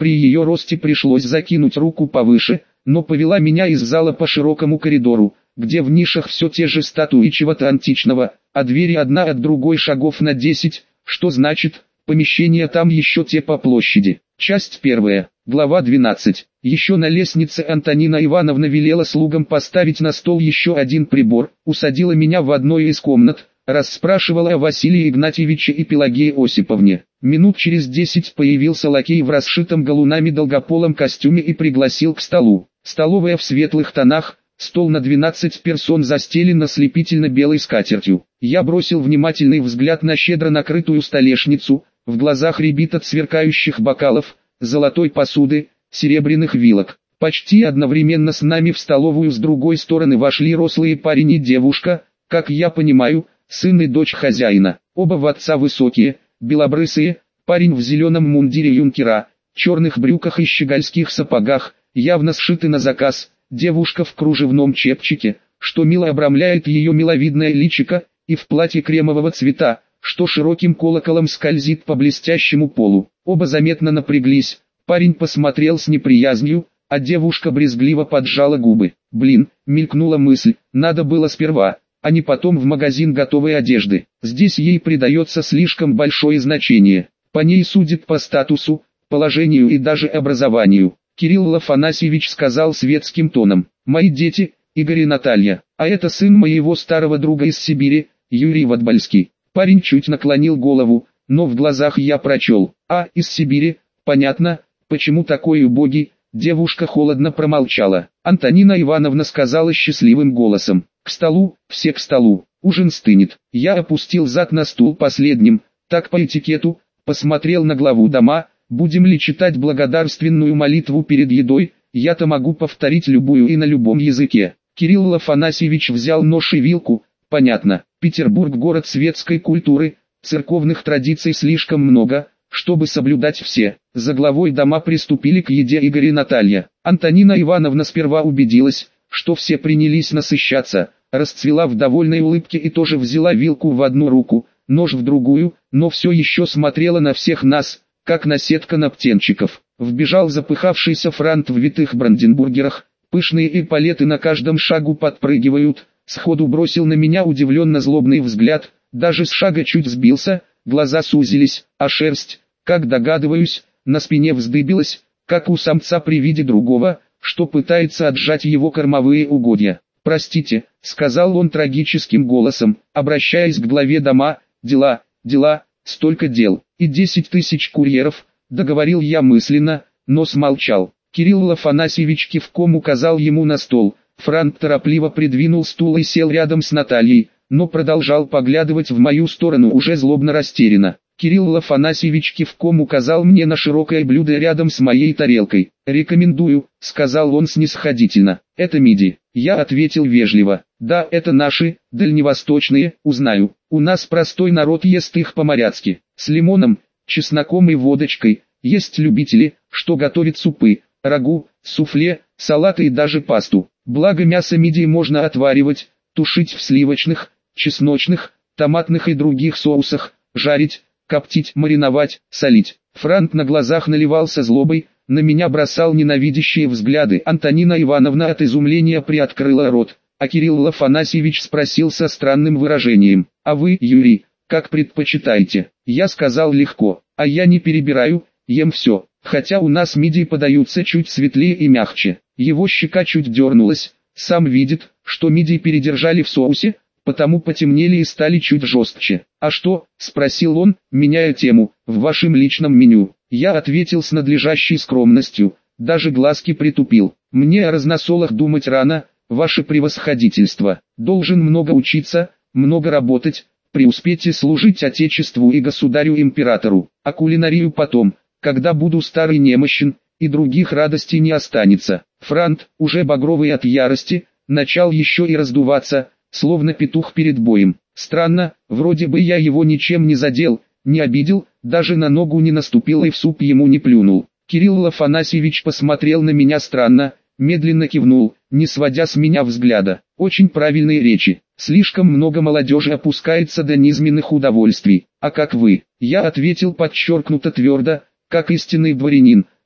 При ее росте пришлось закинуть руку повыше, но повела меня из зала по широкому коридору, где в нишах все те же статуи чего-то античного, а двери одна от другой шагов на 10, что значит, помещения там еще те по площади. Часть 1, глава 12. Еще на лестнице Антонина Ивановна велела слугам поставить на стол еще один прибор, усадила меня в одной из комнат, расспрашивала о Василии Игнатьевиче и Пелагее Осиповне. Минут через 10 появился лакей в расшитом галунами долгополом костюме и пригласил к столу. Столовая в светлых тонах, стол на 12 персон застелен ослепительно-белой скатертью. Я бросил внимательный взгляд на щедро накрытую столешницу, в глазах рябит от сверкающих бокалов, золотой посуды, серебряных вилок. Почти одновременно с нами в столовую с другой стороны вошли рослые парень и девушка, как я понимаю, сын и дочь хозяина. Оба в отца высокие, белобрысые, парень в зеленом мундире юнкера, черных брюках и щегольских сапогах, явно сшиты на заказ, девушка в кружевном чепчике, что мило обрамляет ее миловидное личико, и в платье кремового цвета, что широким колоколом скользит по блестящему полу. Оба заметно напряглись, парень посмотрел с неприязнью, а девушка брезгливо поджала губы. Блин, мелькнула мысль, надо было сперва, а не потом в магазин готовой одежды. Здесь ей придается слишком большое значение. По ней судят по статусу, положению и даже образованию. Кирилл Афанасьевич сказал светским тоном: «Мои дети, Игорь и Наталья, а это сын моего старого друга из Сибири, Юрий Ватбальский». Парень чуть наклонил голову, но в глазах я прочел: «А, из Сибири, понятно, почему такой убогий». Девушка холодно промолчала. Антонина Ивановна сказала счастливым голосом: «К столу, все к столу, ужин стынет». Я опустил зад на стул последним, так по этикету, посмотрел на главу дома: «Будем ли читать благодарственную молитву перед едой? Я-то могу повторить любую и на любом языке». Кирилл Афанасьевич взял нож и вилку. Понятно, Петербург город светской культуры, церковных традиций слишком много, чтобы соблюдать все. За главой дома приступили к еде Игорь и Наталья. Антонина Ивановна сперва убедилась, что все принялись насыщаться, расцвела в довольной улыбке и тоже взяла вилку в одну руку, нож в другую, но все еще смотрела на всех нас, как наседка на птенчиков. Вбежал запыхавшийся франт в витых бранденбургерах, пышные эполеты на каждом шагу подпрыгивают, сходу бросил на меня удивленно злобный взгляд, даже с шага чуть сбился, глаза сузились, а шерсть, как догадываюсь, на спине вздыбилась, как у самца при виде другого, что пытается отжать его кормовые угодья. «Простите», — сказал он трагическим голосом, обращаясь к главе дома, «дела, дела, столько дел, и 10 тысяч курьеров», — договорил я мысленно, но смолчал. Кирилл Афанасьевич кивком указал ему на стол. Франт торопливо придвинул стул и сел рядом с Натальей, но продолжал поглядывать в мою сторону уже злобно растерянно. Кирилл Афанасьевич кивком указал мне на широкое блюдо рядом с моей тарелкой. «Рекомендую», — сказал он снисходительно. «Это мидии». Я ответил вежливо: «Да, это наши, дальневосточные, узнаю. У нас простой народ ест их по-моряцки, с лимоном, чесноком и водочкой. Есть любители, что готовят супы, рагу, суфле, салаты и даже пасту. Благо мясо мидии можно отваривать, тушить в сливочных, чесночных, томатных и других соусах, жарить, коптить, мариновать, солить». Франт на глазах наливался злобой, на меня бросал ненавидящие взгляды. Антонина Ивановна от изумления приоткрыла рот, а Кирилл Афанасьевич спросил со странным выражением: «А вы, Юрий, как предпочитаете?» Я сказал легко: «А я не перебираю, ем все, хотя у нас мидии подаются чуть светлее и мягче». Его щека чуть дернулась, сам видит, что мидии передержали в соусе, потому потемнели и стали чуть жестче. «А что?» – спросил он, меняя тему, – «в вашем личном меню?» Я ответил с надлежащей скромностью, даже глазки притупил: «Мне о разносолах думать рано, ваше превосходительство. Должен много учиться, много работать, преуспеть и служить Отечеству и Государю-императору, а кулинарию потом, когда буду старый немощен, и других радостей не останется». Франт, уже багровый от ярости, начал еще и раздуваться, словно петух перед боем. Странно, вроде бы я его ничем не задел, не обидел, даже на ногу не наступил и в суп ему не плюнул. Кирилл Афанасьевич посмотрел на меня странно, медленно кивнул, не сводя с меня взгляда. «Очень правильные речи. Слишком много молодежи опускается до низменных удовольствий. А как вы?» Я ответил подчеркнуто твердо, как истинный дворянин: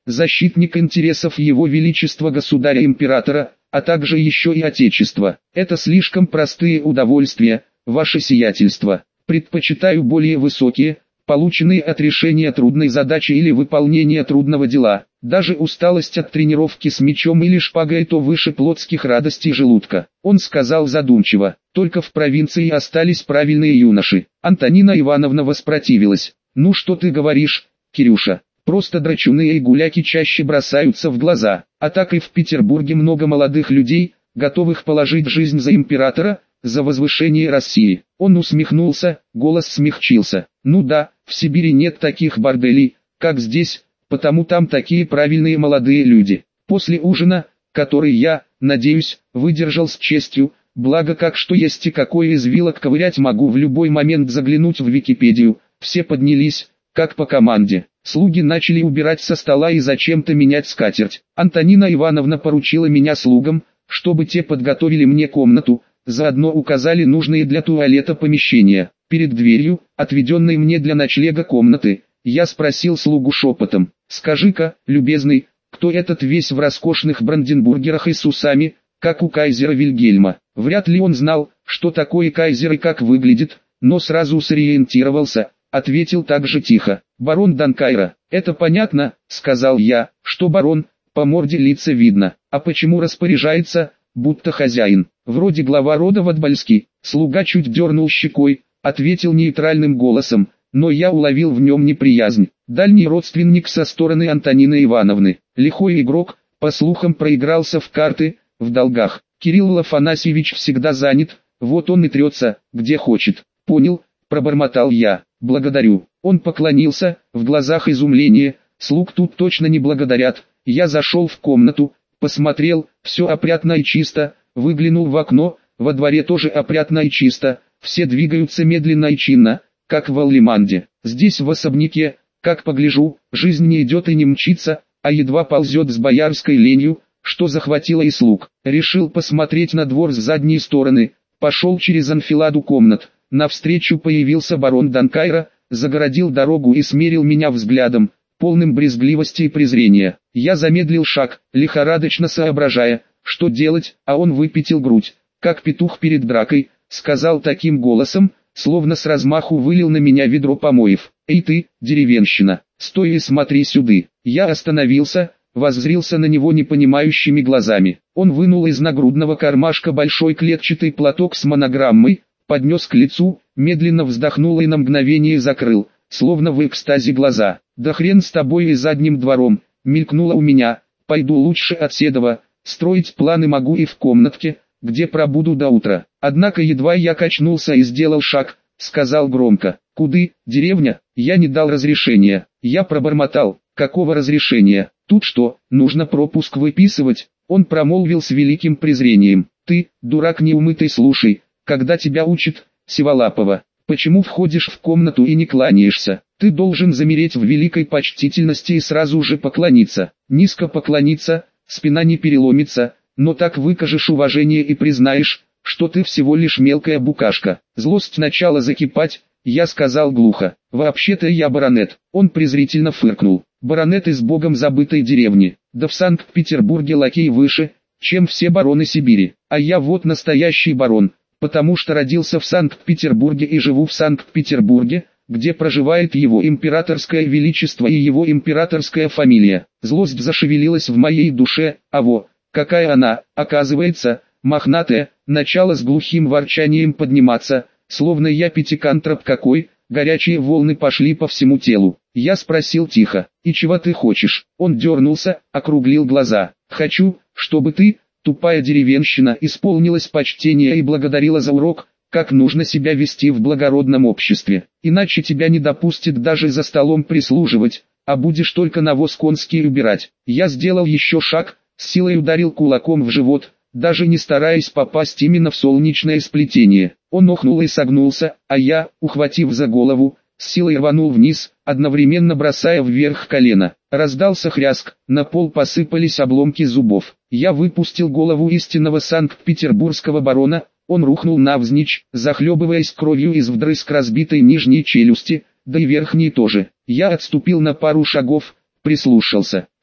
защитник интересов Его Величества Государя-Императора, а также еще и Отечества. Это слишком простые удовольствия, ваше сиятельство. Предпочитаю более высокие, полученные от решения трудной задачи или выполнения трудного дела. Даже усталость от тренировки с мечом или шпагой то выше плотских радостей желудка. Он сказал задумчиво, только в провинции остались правильные юноши. Антонина Ивановна воспротивилась. Ну что ты говоришь, Кирюша? Просто драчуны и гуляки чаще бросаются в глаза. А так и в Петербурге много молодых людей, готовых положить жизнь за императора, за возвышение России. Он усмехнулся, голос смягчился. Ну да, в Сибири нет таких борделей, как здесь, потому там такие правильные молодые люди. После ужина, который я, надеюсь, выдержал с честью, благо как что есть и какой из вилок ковырять могу в любой момент заглянуть в Википедию, все поднялись, как по команде. Слуги начали убирать со стола и зачем-то менять скатерть. Антонина Ивановна поручила меня слугам, чтобы те подготовили мне комнату, заодно указали нужные для туалета помещения. Перед дверью, отведенной мне для ночлега комнаты, я спросил слугу шепотом: «Скажи-ка, любезный, кто этот весь в роскошных бранденбургерах и с усами, как у кайзера Вильгельма?» Вряд ли он знал, что такое кайзер и как выглядит, но сразу сориентировался, ответил так же тихо: «Барон Данкайра». «Это понятно», — сказал я, — «что барон, по морде лица видно, а почему распоряжается, будто хозяин, вроде глава рода Ватбальский». Слуга чуть дернул щекой, ответил нейтральным голосом, но я уловил в нем неприязнь. Дальний родственник со стороны Антонины Ивановны, лихой игрок, по слухам проигрался в карты, в долгах. Кирилл Афанасьевич всегда занят, вот он и трется, где хочет. «Понял», — пробормотал я, — «благодарю». Он поклонился, в глазах изумление, слуг тут точно не благодарят. Я зашел в комнату, посмотрел, все опрятно и чисто, выглянул в окно, во дворе тоже опрятно и чисто, все двигаются медленно и чинно, как в Аллиманде. Здесь в особняке, как погляжу, жизнь не идет и не мчится, а едва ползет с боярской ленью, что захватило и слуг. Решил посмотреть на двор с задней стороны, пошел через анфиладу комнат, навстречу появился барон Данкайра, загородил дорогу и смерил меня взглядом, полным брезгливости и презрения. Я замедлил шаг, лихорадочно соображая, что делать, а он выпятил грудь, как петух перед дракой, сказал таким голосом, словно с размаху вылил на меня ведро помоев: «Эй ты, деревенщина, стой и смотри сюды». Я остановился, воззрился на него непонимающими глазами. Он вынул из нагрудного кармашка большой клетчатый платок с монограммой, поднес к лицу, медленно вздохнул и на мгновение закрыл, словно в экстазе, глаза. «Да хрен с тобой и задним двором», мелькнуло у меня, «пойду лучше от Седова, строить планы могу и в комнатке, где пробуду до утра». Однако едва я качнулся и сделал шаг, сказал громко: «Куды, деревня?» Я не дал разрешения. Я пробормотал: «Какого разрешения? Тут что, нужно пропуск выписывать?» Он промолвил с великим презрением: «Ты, дурак неумытый, слушай, когда тебя учат, Сиволапова, почему входишь в комнату и не кланяешься? Ты должен замереть в великой почтительности и сразу же поклониться. Низко поклониться, спина не переломится, но так выкажешь уважение и признаешь, что ты всего лишь мелкая букашка». Злость начала закипать, я сказал глухо: «Вообще-то я баронет». Он презрительно фыркнул: «Баронет из богом забытой деревни, да в Санкт-Петербурге лакей выше, чем все бароны Сибири, а я вот настоящий барон, потому что родился в Санкт-Петербурге и живу в Санкт-Петербурге, где проживает его императорское величество и его императорская фамилия». Злость зашевелилась в моей душе, а во, какая она, оказывается, мохнатая, начала с глухим ворчанием подниматься, словно я пятикантроп какой, горячие волны пошли по всему телу. Я спросил тихо: «И чего ты хочешь?» Он дернулся, округлил глаза: «Хочу, чтобы ты, тупая деревенщина, исполнилась почтения и благодарила за урок, как нужно себя вести в благородном обществе. Иначе тебя не допустят даже за столом прислуживать, а будешь только навоз конский убирать». Я сделал еще шаг, с силой ударил кулаком в живот, даже не стараясь попасть именно в солнечное сплетение. Он охнул и согнулся, а я, ухватив за голову, с силой рванул вниз, одновременно бросая вверх колено. Раздался хряск, на пол посыпались обломки зубов. Я выпустил голову истинного санкт-петербургского барона, он рухнул навзничь, захлебываясь кровью из вдрызг разбитой нижней челюсти, да и верхней тоже. Я отступил на пару шагов, прислушался.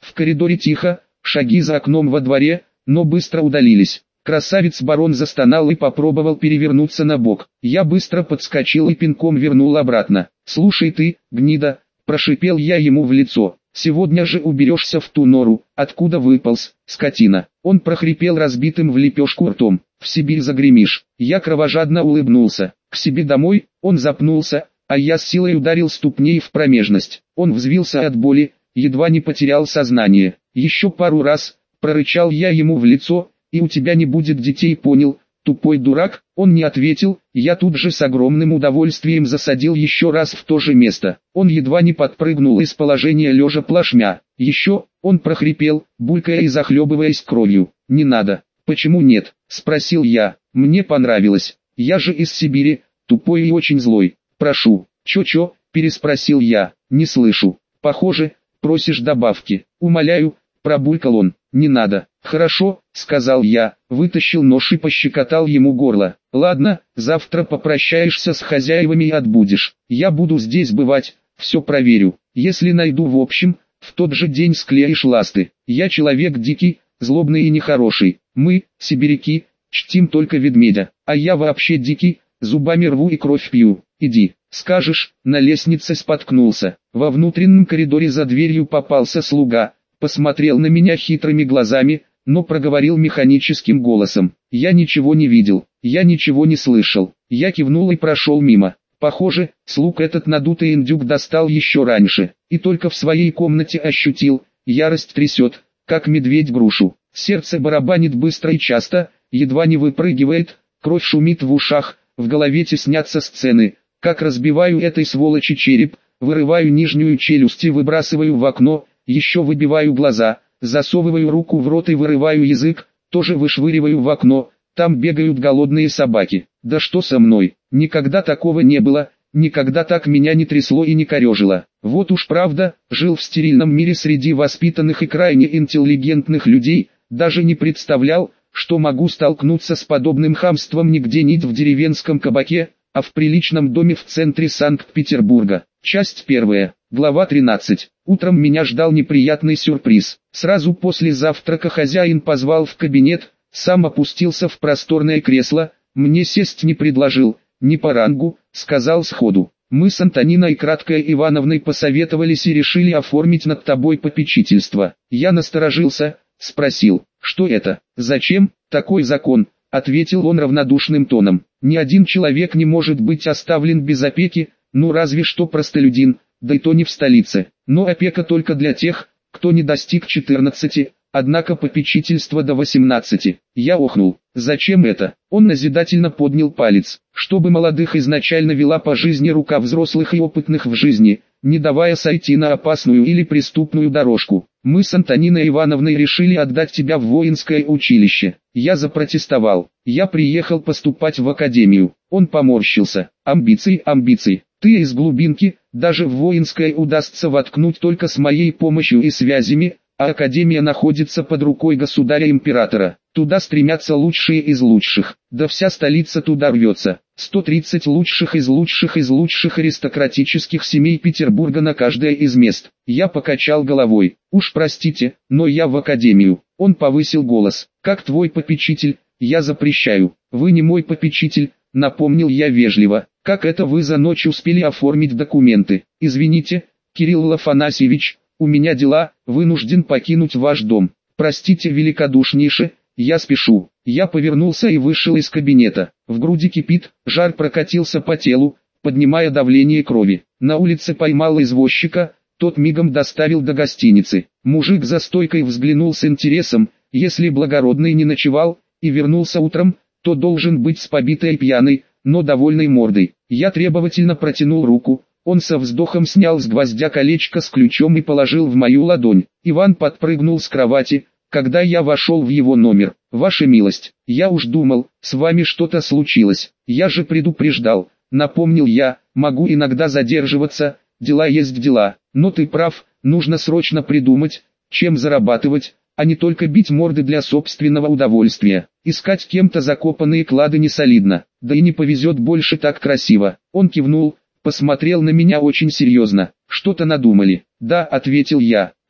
В коридоре тихо, шаги за окном во дворе, но быстро удалились. Красавец-барон застонал и попробовал перевернуться на бок. Я быстро подскочил и пинком вернул обратно. «Слушай ты, гнида», – прошипел я ему в лицо. «Сегодня же уберешься в ту нору, откуда выполз, скотина». Он прохрипел разбитым в лепешку ртом. «В Сибирь загремишь». Я кровожадно улыбнулся. «К себе домой?» Он запнулся, а я с силой ударил ступней в промежность. Он взвился от боли, едва не потерял сознание. «Еще пару раз», – прорычал я ему в лицо, – «и у тебя не будет детей, понял, тупой дурак?» Он не ответил, я тут же с огромным удовольствием засадил еще раз в то же место. Он едва не подпрыгнул из положения лежа плашмя. «Еще», он прохрипел, булькая и захлебываясь кровью. «Не надо». «Почему нет?» – спросил я. «Мне понравилось. Я же из Сибири, тупой и очень злой. Прошу». «Чё-чё?» – переспросил я. «Не слышу». «Похоже, просишь добавки». «Умоляю», – пробулькал он. «Не надо». «Хорошо», — сказал я, вытащил нож и пощекотал ему горло. «Ладно, завтра попрощаешься с хозяевами и отбудешь. Я буду здесь бывать, все проверю. Если найду в общем, в тот же день склеишь ласты. Я человек дикий, злобный и нехороший. Мы, сибиряки, чтим только ведмедя. А я вообще дикий, зубами рву и кровь пью. Иди». «Скажешь», на лестнице споткнулся. Во внутреннем коридоре за дверью попался слуга, посмотрел на меня хитрыми глазами, но проговорил механическим голосом. «Я ничего не видел, я ничего не слышал». Я кивнул и прошел мимо. Похоже, слуг этот надутый индюк достал еще раньше, и только в своей комнате ощутил, ярость трясет, как медведь грушу. Сердце барабанит быстро и часто, едва не выпрыгивает, кровь шумит в ушах, в голове теснятся сцены, как разбиваю этой сволочи череп, вырываю нижнюю челюсть и выбрасываю в окно, еще выбиваю глаза, засовываю руку в рот и вырываю язык, тоже вышвыриваю в окно, там бегают голодные собаки. Да что со мной, никогда такого не было, никогда так меня не трясло и не корежило. Вот уж правда, жил в стерильном мире среди воспитанных и крайне интеллигентных людей, даже не представлял, что могу столкнуться с подобным хамством не где-нибудь в деревенском кабаке, а в приличном доме в центре Санкт-Петербурга. Часть 1. Глава 13. Утром меня ждал неприятный сюрприз. Сразу после завтрака хозяин позвал в кабинет, сам опустился в просторное кресло, мне сесть не предложил, не по рангу, сказал сходу. Мы с Антониной Краткой Ивановной посоветовались и решили оформить над тобой попечительство. Я насторожился, спросил, что это, зачем, такой закон, ответил он равнодушным тоном. Ни один человек не может быть оставлен без опеки, ну разве что простолюдин, да и то не в столице. Но опека только для тех, кто не достиг 14, однако попечительство до 18. Я охнул. Зачем это? Он назидательно поднял палец, чтобы молодых изначально вела по жизни рука взрослых и опытных в жизни, не давая сойти на опасную или преступную дорожку. Мы с Антониной Ивановной решили отдать тебя в воинское училище. Я запротестовал. Я приехал поступать в академию. Он поморщился. Амбиции, амбиции. Ты из глубинки, даже в воинское удастся воткнуть только с моей помощью и связями, а академия находится под рукой государя-императора. Туда стремятся лучшие из лучших, да вся столица туда рвется. 130 лучших из лучших аристократических семей Петербурга на каждое из мест. Я покачал головой. Уж простите, но я в академию. Он повысил голос. Как твой попечитель, я запрещаю. Вы не мой попечитель, напомнил я вежливо. Как это вы за ночь успели оформить документы? Извините, Кирилл Афанасьевич, у меня дела, вынужден покинуть ваш дом. Простите великодушнейше, я спешу. Я повернулся и вышел из кабинета. В груди кипит, жар прокатился по телу, поднимая давление крови. На улице поймал извозчика, тот мигом доставил до гостиницы. Мужик за стойкой взглянул с интересом, если благородный не ночевал, и вернулся утром, то должен быть с побитой пьяной, но довольной мордой. Я требовательно протянул руку. Он со вздохом снял с гвоздя колечко с ключом и положил в мою ладонь. Иван подпрыгнул с кровати, когда я вошел в его номер. «Ваша милость, я уж думал, с вами что-то случилось. Я же предупреждал», — напомнил я, — «могу иногда задерживаться, дела есть дела. Но ты прав, нужно срочно придумать, чем зарабатывать, а не только бить морды для собственного удовольствия. Искать кем-то закопанные клады не солидно, да и не повезет больше так красиво». Он кивнул, посмотрел на меня очень серьезно. «Что-то надумали?» «Да», — ответил я.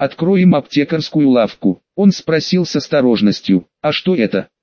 откроем аптекарскую лавку. Он спросил с осторожностью, а что это?